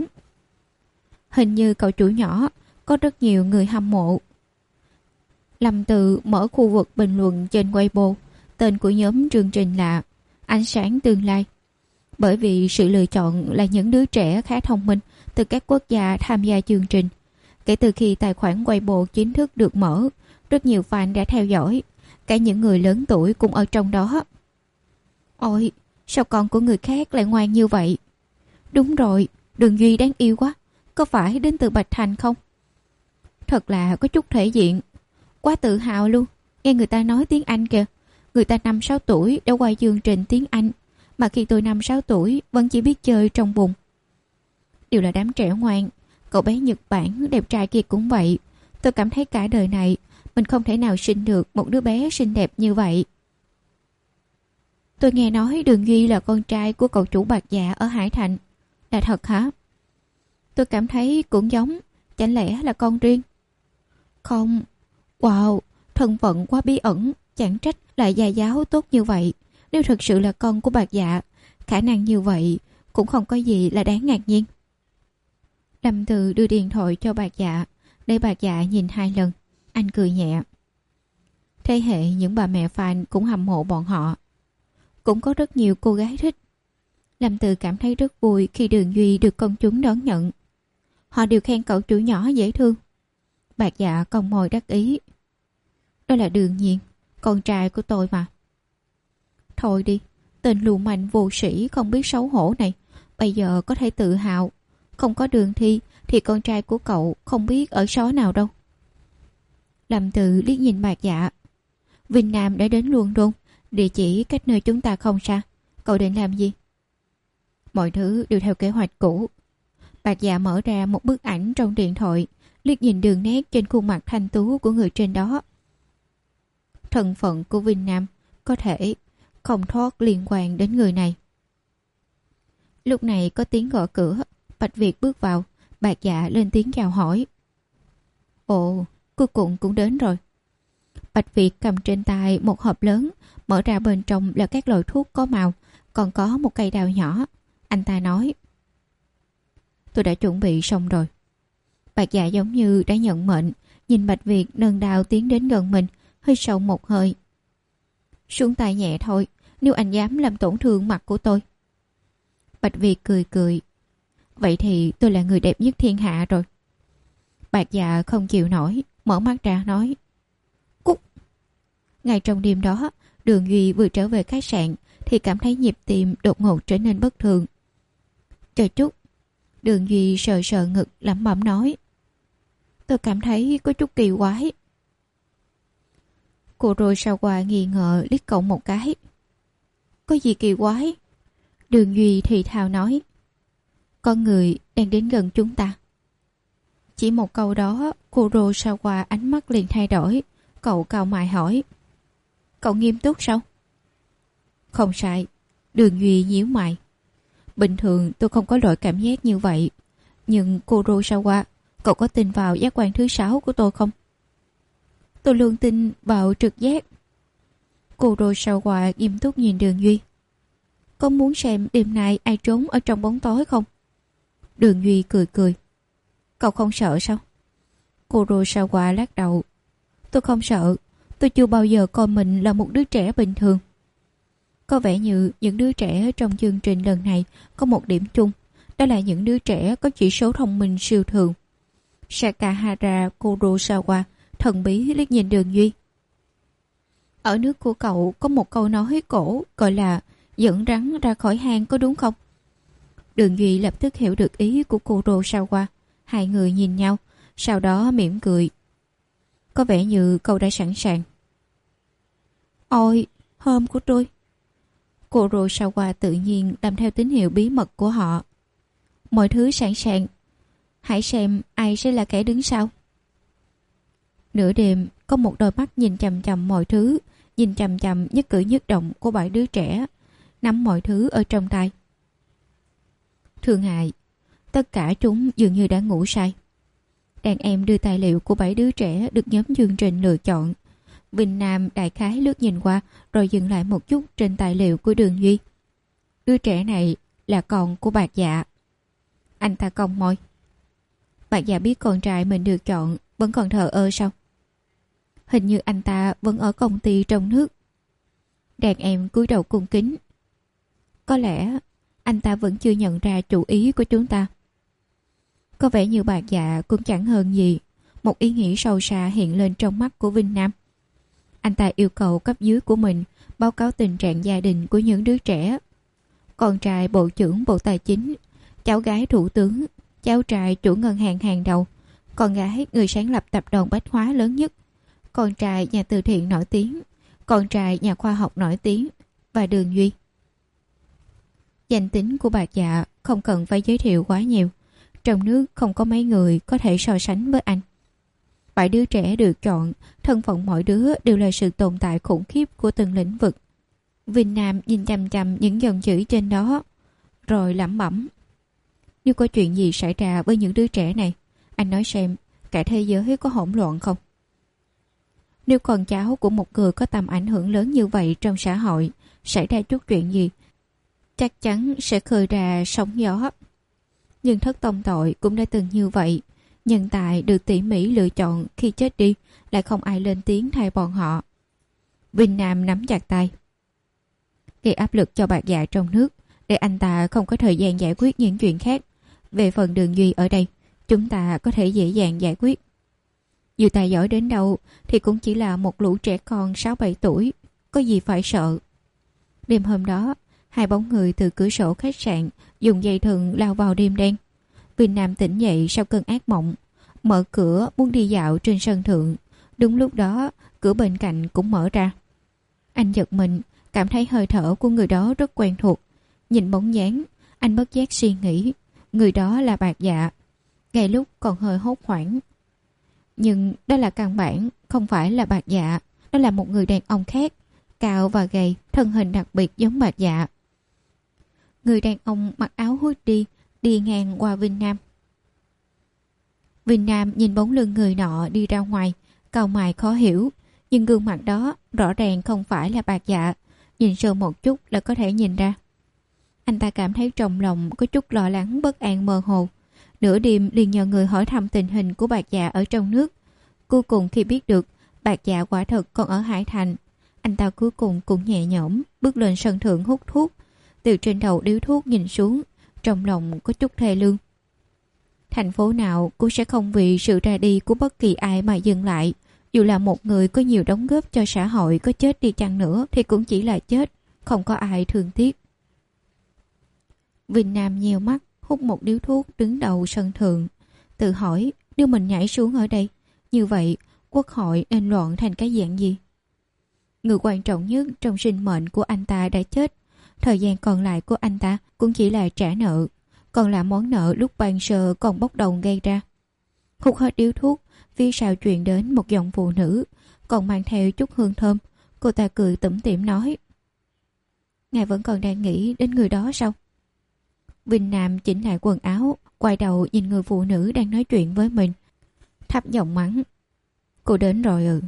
Hình như cậu chủ nhỏ có rất nhiều người hâm mộ. Lâm Từ mở khu vực bình luận trên Weibo. Tên của nhóm chương trình là Ánh sáng tương lai. Bởi vì sự lựa chọn là những đứa trẻ khá thông minh từ các quốc gia tham gia chương trình. Kể từ khi tài khoản Weibo chính thức được mở, rất nhiều fan đã theo dõi. Cả những người lớn tuổi cũng ở trong đó. Ôi, sao con của người khác lại ngoan như vậy? Đúng rồi, Đường Duy đáng yêu quá. Có phải đến từ Bạch Thành không? Thật là có chút thể diện. Quá tự hào luôn. Nghe người ta nói tiếng Anh kìa. Người ta năm sáu tuổi đã quay chương trình tiếng Anh, mà khi tôi năm sáu tuổi vẫn chỉ biết chơi trong bùn. Đều là đám trẻ ngoan. Cậu bé Nhật Bản đẹp trai kia cũng vậy. Tôi cảm thấy cả đời này mình không thể nào sinh được một đứa bé xinh đẹp như vậy. Tôi nghe nói Đường Duy là con trai của cậu chủ Bạc Dạ ở Hải Thành. Là thật hả? Tôi cảm thấy cũng giống. Chẳng lẽ là con riêng? Không. Wow, thân phận quá bí ẩn. Chẳng trách lại gia giáo tốt như vậy. Nếu thật sự là con của Bạc Dạ, khả năng như vậy cũng không có gì là đáng ngạc nhiên. Lâm Từ đưa điện thoại cho Bạc Dạ, để Bạc Dạ nhìn hai lần. Anh cười nhẹ. Thế hệ những bà mẹ fan cũng hâm mộ bọn họ. Cũng có rất nhiều cô gái thích. Lâm Từ cảm thấy rất vui khi Đường Duy được công chúng đón nhận. Họ đều khen cậu chủ nhỏ dễ thương. Bạc Dạ cong môi đắc ý. Đó là đương nhiên, con trai của tôi mà. Thôi đi, tên lưu manh vô sĩ không biết xấu hổ này, bây giờ có thể tự hào. Không có Đường Thi thì con trai của cậu không biết ở xó nào đâu. Lâm Từ liếc nhìn Bạc Dạ. Vinh Nam đã đến London, địa chỉ cách nơi chúng ta không xa. Cậu định làm gì? Mọi thứ đều theo kế hoạch cũ. Bạc Dạ mở ra một bức ảnh trong điện thoại, liếc nhìn đường nét trên khuôn mặt thanh tú của người trên đó. Thân phận của Vinh Nam có thể không thoát liên quan đến người này. Lúc này có tiếng gõ cửa. Bạch Việt bước vào. Bạc Dạ lên tiếng chào hỏi. Ồ, cuối cùng cũng đến rồi. Bạch Việt cầm trên tay một hộp lớn, mở ra bên trong là các loại thuốc có màu, còn có một cây đào nhỏ. Anh ta nói, tôi đã chuẩn bị xong rồi. Bạc Dạ giống như đã nhận mệnh, nhìn Bạch Việt nâng đào tiến đến gần mình, hơi sâu một hơi. Xuống tay nhẹ thôi, nếu anh dám làm tổn thương mặt của tôi. Bạch Việt cười cười. Vậy thì tôi là người đẹp nhất thiên hạ rồi. Bạc Dạ không chịu nổi, mở mắt ra nói, cút. Ngay trong đêm đó, Đường Duy vừa trở về khách sạn thì cảm thấy nhịp tim đột ngột trở nên bất thường. Chờ chút. Đường Duy sờ sờ ngực lẩm bẩm nói, tôi cảm thấy có chút kỳ quái. Cô rồi sao qua nghi ngờ liếc cậu một cái. Có gì kỳ quái? Đường Duy thì thào nói, con người đang đến gần chúng ta. Chỉ một câu đó, cô rô sao qua ánh mắt liền thay đổi. Cậu cau mày hỏi, cậu nghiêm túc sao? Không sai. Đường Duy nhíu mày. Bình thường tôi không có loại cảm giác như vậy. Nhưng cô rô sao qua, cậu có tin vào giác quan thứ sáu của tôi không? Tôi luôn tin vào trực giác. Cô rô sao qua nghiêm túc nhìn Đường Duy. Có muốn xem đêm nay ai trốn ở trong bóng tối không? Đường Duy cười cười. Cậu không sợ sao? Cô rô sao qua lắc đầu. Tôi không sợ. Tôi chưa bao giờ coi mình là một đứa trẻ bình thường. Có vẻ như những đứa trẻ trong chương trình lần này có một điểm chung. Đó là những đứa trẻ có chỉ số thông minh siêu thường. Sakahara Kurosawa thần bí liếc nhìn Đường Duy. Ở nước của cậu có một câu nói cổ gọi là dẫn rắn ra khỏi hang, có đúng không? Đường Duy lập tức hiểu được ý của Kurosawa. Hai người nhìn nhau, sau đó mỉm cười. Có vẻ như cậu đã sẵn sàng. Ôi, hôm của tôi. Kurosawa tự nhiên làm theo tín hiệu bí mật của họ. Mọi thứ sẵn sàng. Hãy xem ai sẽ là kẻ đứng sau. Nửa đêm, có một đôi mắt nhìn chằm chằm mọi thứ, nhìn chằm chằm nhất cử nhất động của bảy đứa trẻ, nắm mọi thứ ở trong tay. Thương hại, tất cả chúng dường như đã ngủ say. Đàn em đưa tài liệu của bảy đứa trẻ được nhóm chương trình lựa chọn. Vinh Nam đại khái lướt nhìn qua rồi dừng lại một chút trên tài liệu của Đường Duy. Đứa trẻ này là con của Bạc Dạ. Anh ta cong môi. Bạc Dạ biết con trai mình được chọn vẫn còn thờ ơ sao? Hình như anh ta vẫn ở công ty trong nước. Đàn em cúi đầu cung kính. Có lẽ anh ta vẫn chưa nhận ra chủ ý của chúng ta. Có vẻ như Bạc Dạ cũng chẳng hơn gì. Một ý nghĩ sâu xa hiện lên trong mắt của Vinh Nam. Anh ta yêu cầu cấp dưới của mình báo cáo tình trạng gia đình của những đứa trẻ. Con trai bộ trưởng Bộ Tài chính, cháu gái thủ tướng, cháu trai chủ ngân hàng hàng đầu, con gái người sáng lập tập đoàn bách hóa lớn nhất, con trai nhà từ thiện nổi tiếng, con trai nhà khoa học nổi tiếng và Đường Duy. Danh tính của Bạc Dạ không cần phải giới thiệu quá nhiều. Trong nước không có mấy người có thể so sánh với anh. Bảy đứa trẻ được chọn, thân phận mỗi đứa đều là sự tồn tại khủng khiếp của từng lĩnh vực. Vinh Nam nhìn chằm chằm những dòng chữ trên đó, rồi lẩm bẩm. Nếu có chuyện gì xảy ra với những đứa trẻ này, anh nói xem, cả thế giới có hỗn loạn không? Nếu con cháu của một người có tầm ảnh hưởng lớn như vậy trong xã hội, xảy ra chút chuyện gì, chắc chắn sẽ khơi ra sóng gió. Nhưng thất tông tội cũng đã từng như vậy. Nhân tài được tỉ mỉ lựa chọn khi chết đi, lại không ai lên tiếng thay bọn họ. Vinh Nam nắm chặt tay. Gây áp lực cho Bạc Dạ trong nước, để anh ta không có thời gian giải quyết những chuyện khác. Về phần Đường Duy ở đây, chúng ta có thể dễ dàng giải quyết. Dù tài giỏi đến đâu thì cũng chỉ là một lũ trẻ con sáu bảy tuổi, có gì phải sợ. Đêm hôm đó, hai bóng người từ cửa sổ khách sạn dùng dây thừng lao vào đêm đen. Vinh Nam tỉnh dậy sau cơn ác mộng, mở cửa muốn đi dạo trên sân thượng. Đúng lúc đó, cửa bên cạnh cũng mở ra. Anh giật mình, cảm thấy hơi thở của người đó rất quen thuộc. Nhìn bóng dáng, anh bất giác suy nghĩ, người đó là Bạc Dạ. Ngay lúc còn hơi hốt hoảng. Nhưng đó là căn bản, không phải là Bạc Dạ. Đó là một người đàn ông khác, cao và gầy, thân hình đặc biệt giống Bạc Dạ. Người đàn ông mặc áo hoodie đi ngang qua Vinh Nam. Vinh Nam nhìn bóng lưng người nọ đi ra ngoài, cau mày khó hiểu, nhưng gương mặt đó rõ ràng không phải là Bạc Dạ, nhìn sơ một chút là có thể nhìn ra. Anh ta cảm thấy trong lòng có chút lo lắng bất an mơ hồ. Nửa đêm liền nhờ người hỏi thăm tình hình của Bạc Dạ ở trong nước. Cuối cùng khi biết được Bạc Dạ quả thật còn ở Hải Thành, anh ta cuối cùng cũng nhẹ nhõm bước lên sân thượng hút thuốc. Từ trên đầu điếu thuốc nhìn xuống, trong lòng có chút thê lương. Thành phố nào cũng sẽ không vì sự ra đi của bất kỳ ai mà dừng lại. Dù là một người có nhiều đóng góp cho xã hội có chết đi chăng nữa thì cũng chỉ là chết, không có ai thương tiếc. Vinh Nam nheo mắt, hút một điếu thuốc đứng đầu sân thượng, tự hỏi nếu mình nhảy xuống ở đây, như vậy quốc hội nên loạn thành cái dạng gì? Người quan trọng nhất trong sinh mệnh của anh ta đã chết, thời gian còn lại của anh ta cũng chỉ là trả nợ, còn là món nợ lúc ban sơ còn bốc đồng gây ra. Hút hết điếu thuốc, phía sau truyền đến một giọng phụ nữ, còn mang theo chút hương thơm. Cô ta cười tủm tỉm nói: "Ngài vẫn còn đang nghĩ đến người đó sao?" Vinh Nam chỉnh lại quần áo, quay đầu nhìn người phụ nữ đang nói chuyện với mình, thấp giọng mắng: "Cô đến rồi ừ."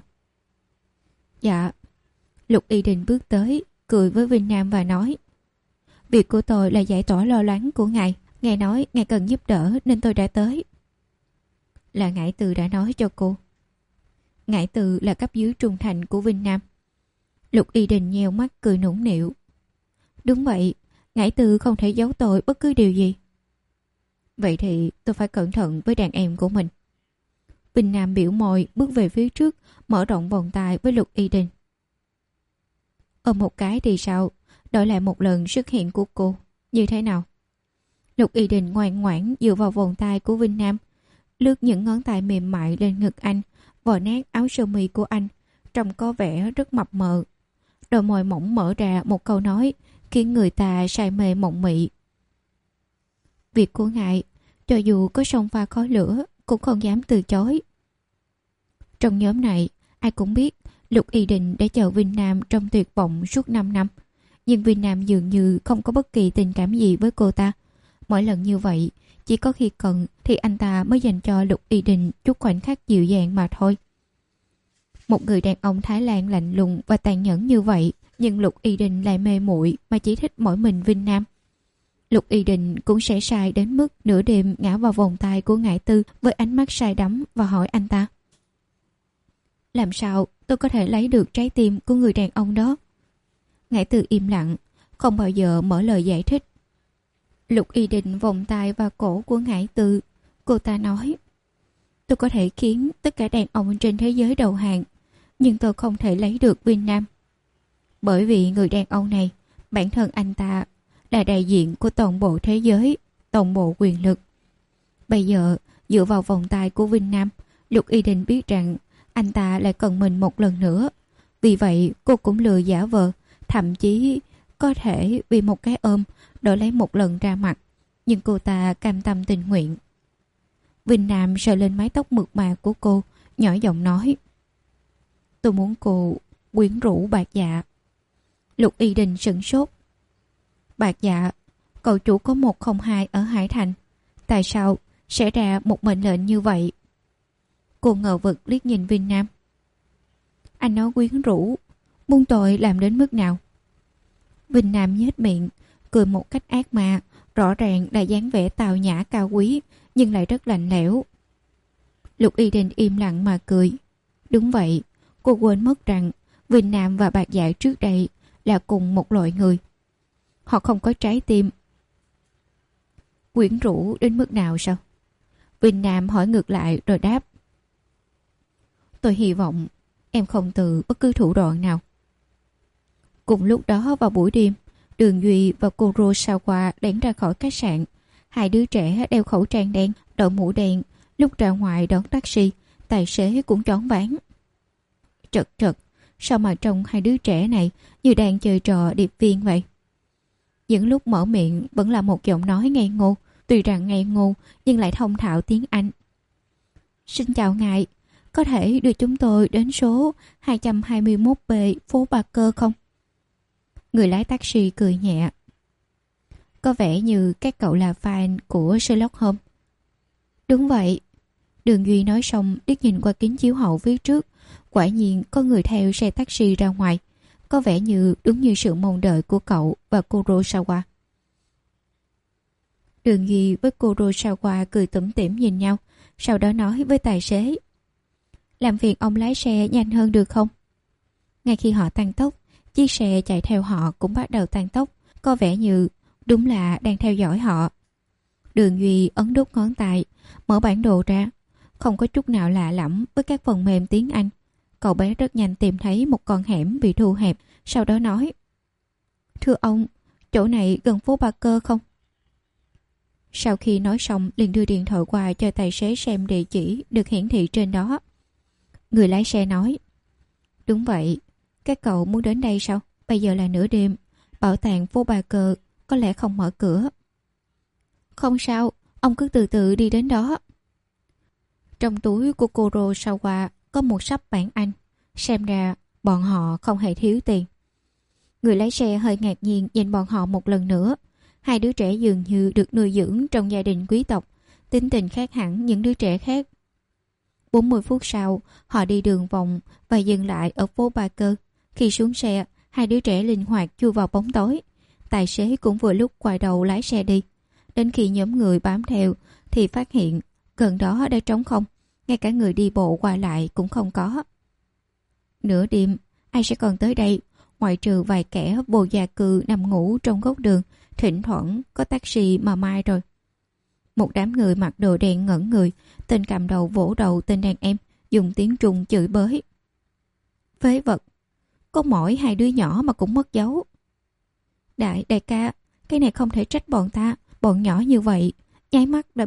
"Dạ." Lục Y Đình bước tới, cười với Vinh Nam và nói: "Việc của tôi là giải tỏa lo lắng của ngài. Ngài nói ngài cần giúp đỡ nên tôi đã tới." "Là Ngải Từ đã nói cho cô." Ngải Từ là cấp dưới trung thành của Vinh Nam. Lục Y Đình nheo mắt cười nũng nịu: "Đúng vậy, Ngải Từ không thể giấu tôi bất cứ điều gì." "Vậy thì tôi phải cẩn thận với đàn em của mình." Vinh Nam biểu môi bước về phía trước, mở rộng vòng tay với Lục Y Đình. "Ôm một cái thì sao? Đổi lại một lần xuất hiện của cô, như thế nào?" Lục Y Đình ngoan ngoãn dựa vào vòng tay của Vinh Nam, lướt những ngón tay mềm mại lên ngực anh, vò nát áo sơ mi của anh, trông có vẻ rất mập mờ. Đôi môi mỏng mở ra một câu nói khiến người ta say mê mộng mị: "Việc của ngài, cho dù có sông pha khói lửa cũng không dám từ chối." Trong nhóm này, ai cũng biết Lục Y Đình đã chờ Vinh Nam trong tuyệt vọng suốt năm năm, nhưng Vinh Nam dường như không có bất kỳ tình cảm gì với cô ta. Mỗi lần như vậy, chỉ có khi cần thì anh ta mới dành cho Lục Y Đình chút khoảnh khắc dịu dàng mà thôi. Một người đàn ông Thái Lan lạnh lùng và tàn nhẫn như vậy, nhưng Lục Y Đình lại mê muội mà chỉ thích mỗi mình Vinh Nam. Lục Y Đình cũng sẽ sai đến mức nửa đêm ngã vào vòng tay của Ngải Tư với ánh mắt say đắm và hỏi anh ta: "Làm sao tôi có thể lấy được trái tim của người đàn ông đó?" Ngải Tư im lặng, không bao giờ mở lời giải thích. Lục Y Đình vòng tay vào cổ của Ngải Tư. Cô ta nói: "Tôi có thể khiến tất cả đàn ông trên thế giới đầu hàng, nhưng tôi không thể lấy được Vinh Nam. Bởi vì người đàn ông này, bản thân anh ta là đại diện của toàn bộ thế giới, toàn bộ quyền lực. Bây giờ, dựa vào vòng tay của Vinh Nam, Lục Y Đình biết rằng anh ta lại cần mình một lần nữa. Vì vậy, cô cũng lừa giả vờ, thậm chí có thể vì một cái ôm đổi lấy một lần ra mặt, nhưng cô ta cam tâm tình nguyện." Vinh Nam sờ lên mái tóc mượt mà của cô, nhỏ giọng nói: "Tôi muốn cô quyến rũ Bạc Dạ." Lục Y Đình sửng sốt. "Bạc Dạ, cậu chủ có một không hai ở Hải Thành, tại sao sẽ ra một mệnh lệnh như vậy?" Cô ngờ vực liếc nhìn Vinh Nam. "Anh nói quyến rũ, muốn tôi làm đến mức nào?" Vinh Nam nhếch miệng, cười một cách ác ma, rõ ràng là dáng vẻ tào nhã cao quý, nhưng lại rất lạnh lẽo. Lục Y Đình im lặng mà cười. Đúng vậy, cô quên mất rằng Vinh Nam và Bạc Dạ trước đây là cùng một loại người. Họ không có trái tim. "Quyến rũ đến mức nào sao?" Vinh Nam hỏi ngược lại rồi đáp: "Tôi hy vọng em không từ bất cứ thủ đoạn nào." Cùng lúc đó vào buổi đêm, Đường Duy và Kurosawa lẻn ra khỏi khách sạn. Hai đứa trẻ đeo khẩu trang đen, đội mũ đen. Lúc ra ngoài đón taxi, tài xế cũng choáng váng. Trật trật, sao mà trông hai đứa trẻ này như đang chơi trò điệp viên vậy? Những lúc mở miệng vẫn là một giọng nói ngây ngô, tuy rằng ngây ngô nhưng lại thông thạo tiếng Anh. "Xin chào ngài, có thể đưa chúng tôi đến số hai trăm hai mươi mốt B phố Ba Cơ không?" Người lái taxi cười nhẹ. Có vẻ như các cậu là fan của Sherlock Holmes. Đúng vậy. Đường Duy nói xong liếc nhìn qua kính chiếu hậu phía trước. Quả nhiên có người theo xe taxi ra ngoài. Có vẻ như đúng như sự mong đợi của cậu và Kurosawa. Đường Duy với Kurosawa cười tủm tỉm nhìn nhau, sau đó nói với tài xế: làm phiền ông lái xe nhanh hơn được không? Ngay khi họ tăng tốc, chiếc xe chạy theo họ cũng bắt đầu tăng tốc, có vẻ như đúng là đang theo dõi họ. Đường Duy ấn đốt ngón tay, mở bản đồ ra, không có chút nào lạ lẫm với các phần mềm tiếng Anh. Cậu bé rất nhanh tìm thấy một con hẻm bị thu hẹp, sau đó nói: thưa ông, chỗ này gần phố Ba Cơ không? Sau khi nói xong liền đưa điện thoại qua cho tài xế xem địa chỉ được hiển thị trên đó. Người lái xe nói: đúng vậy, các cậu muốn đến đây sao? Bây giờ là nửa đêm, bảo tàng phố Ba Cơ có lẽ không mở cửa. Không sao, ông cứ từ từ đi đến đó. Trong túi của Kurosawa có một sấp bảng Anh, xem ra bọn họ không hề thiếu tiền. Người lái xe hơi ngạc nhiên nhìn bọn họ một lần nữa. Hai đứa trẻ dường như được nuôi dưỡng trong gia đình quý tộc, tính tình khác hẳn những đứa trẻ khác. bốn mươi phút sau, họ đi đường vòng và dừng lại ở phố Ba Cơ. Khi xuống xe, hai đứa trẻ linh hoạt chui vào bóng tối. Tài xế cũng vừa lúc quay đầu lái xe đi. Đến khi nhóm người bám theo thì phát hiện gần đó đã trống không, ngay cả người đi bộ qua lại cũng không có. Nửa đêm, ai sẽ còn tới đây, ngoại trừ vài kẻ vô gia cư nằm ngủ trong góc đường, thỉnh thoảng có taxi mà mai rồi. Một đám người mặc đồ đen ngẩn người, tên cầm đầu vỗ đầu tên đàn em, dùng tiếng Trung chửi bới: phế vật, có mỗi hai đứa nhỏ mà cũng mất dấu. Đại đại ca, cái này không thể trách bọn ta, bọn nhỏ như vậy nháy mắt đã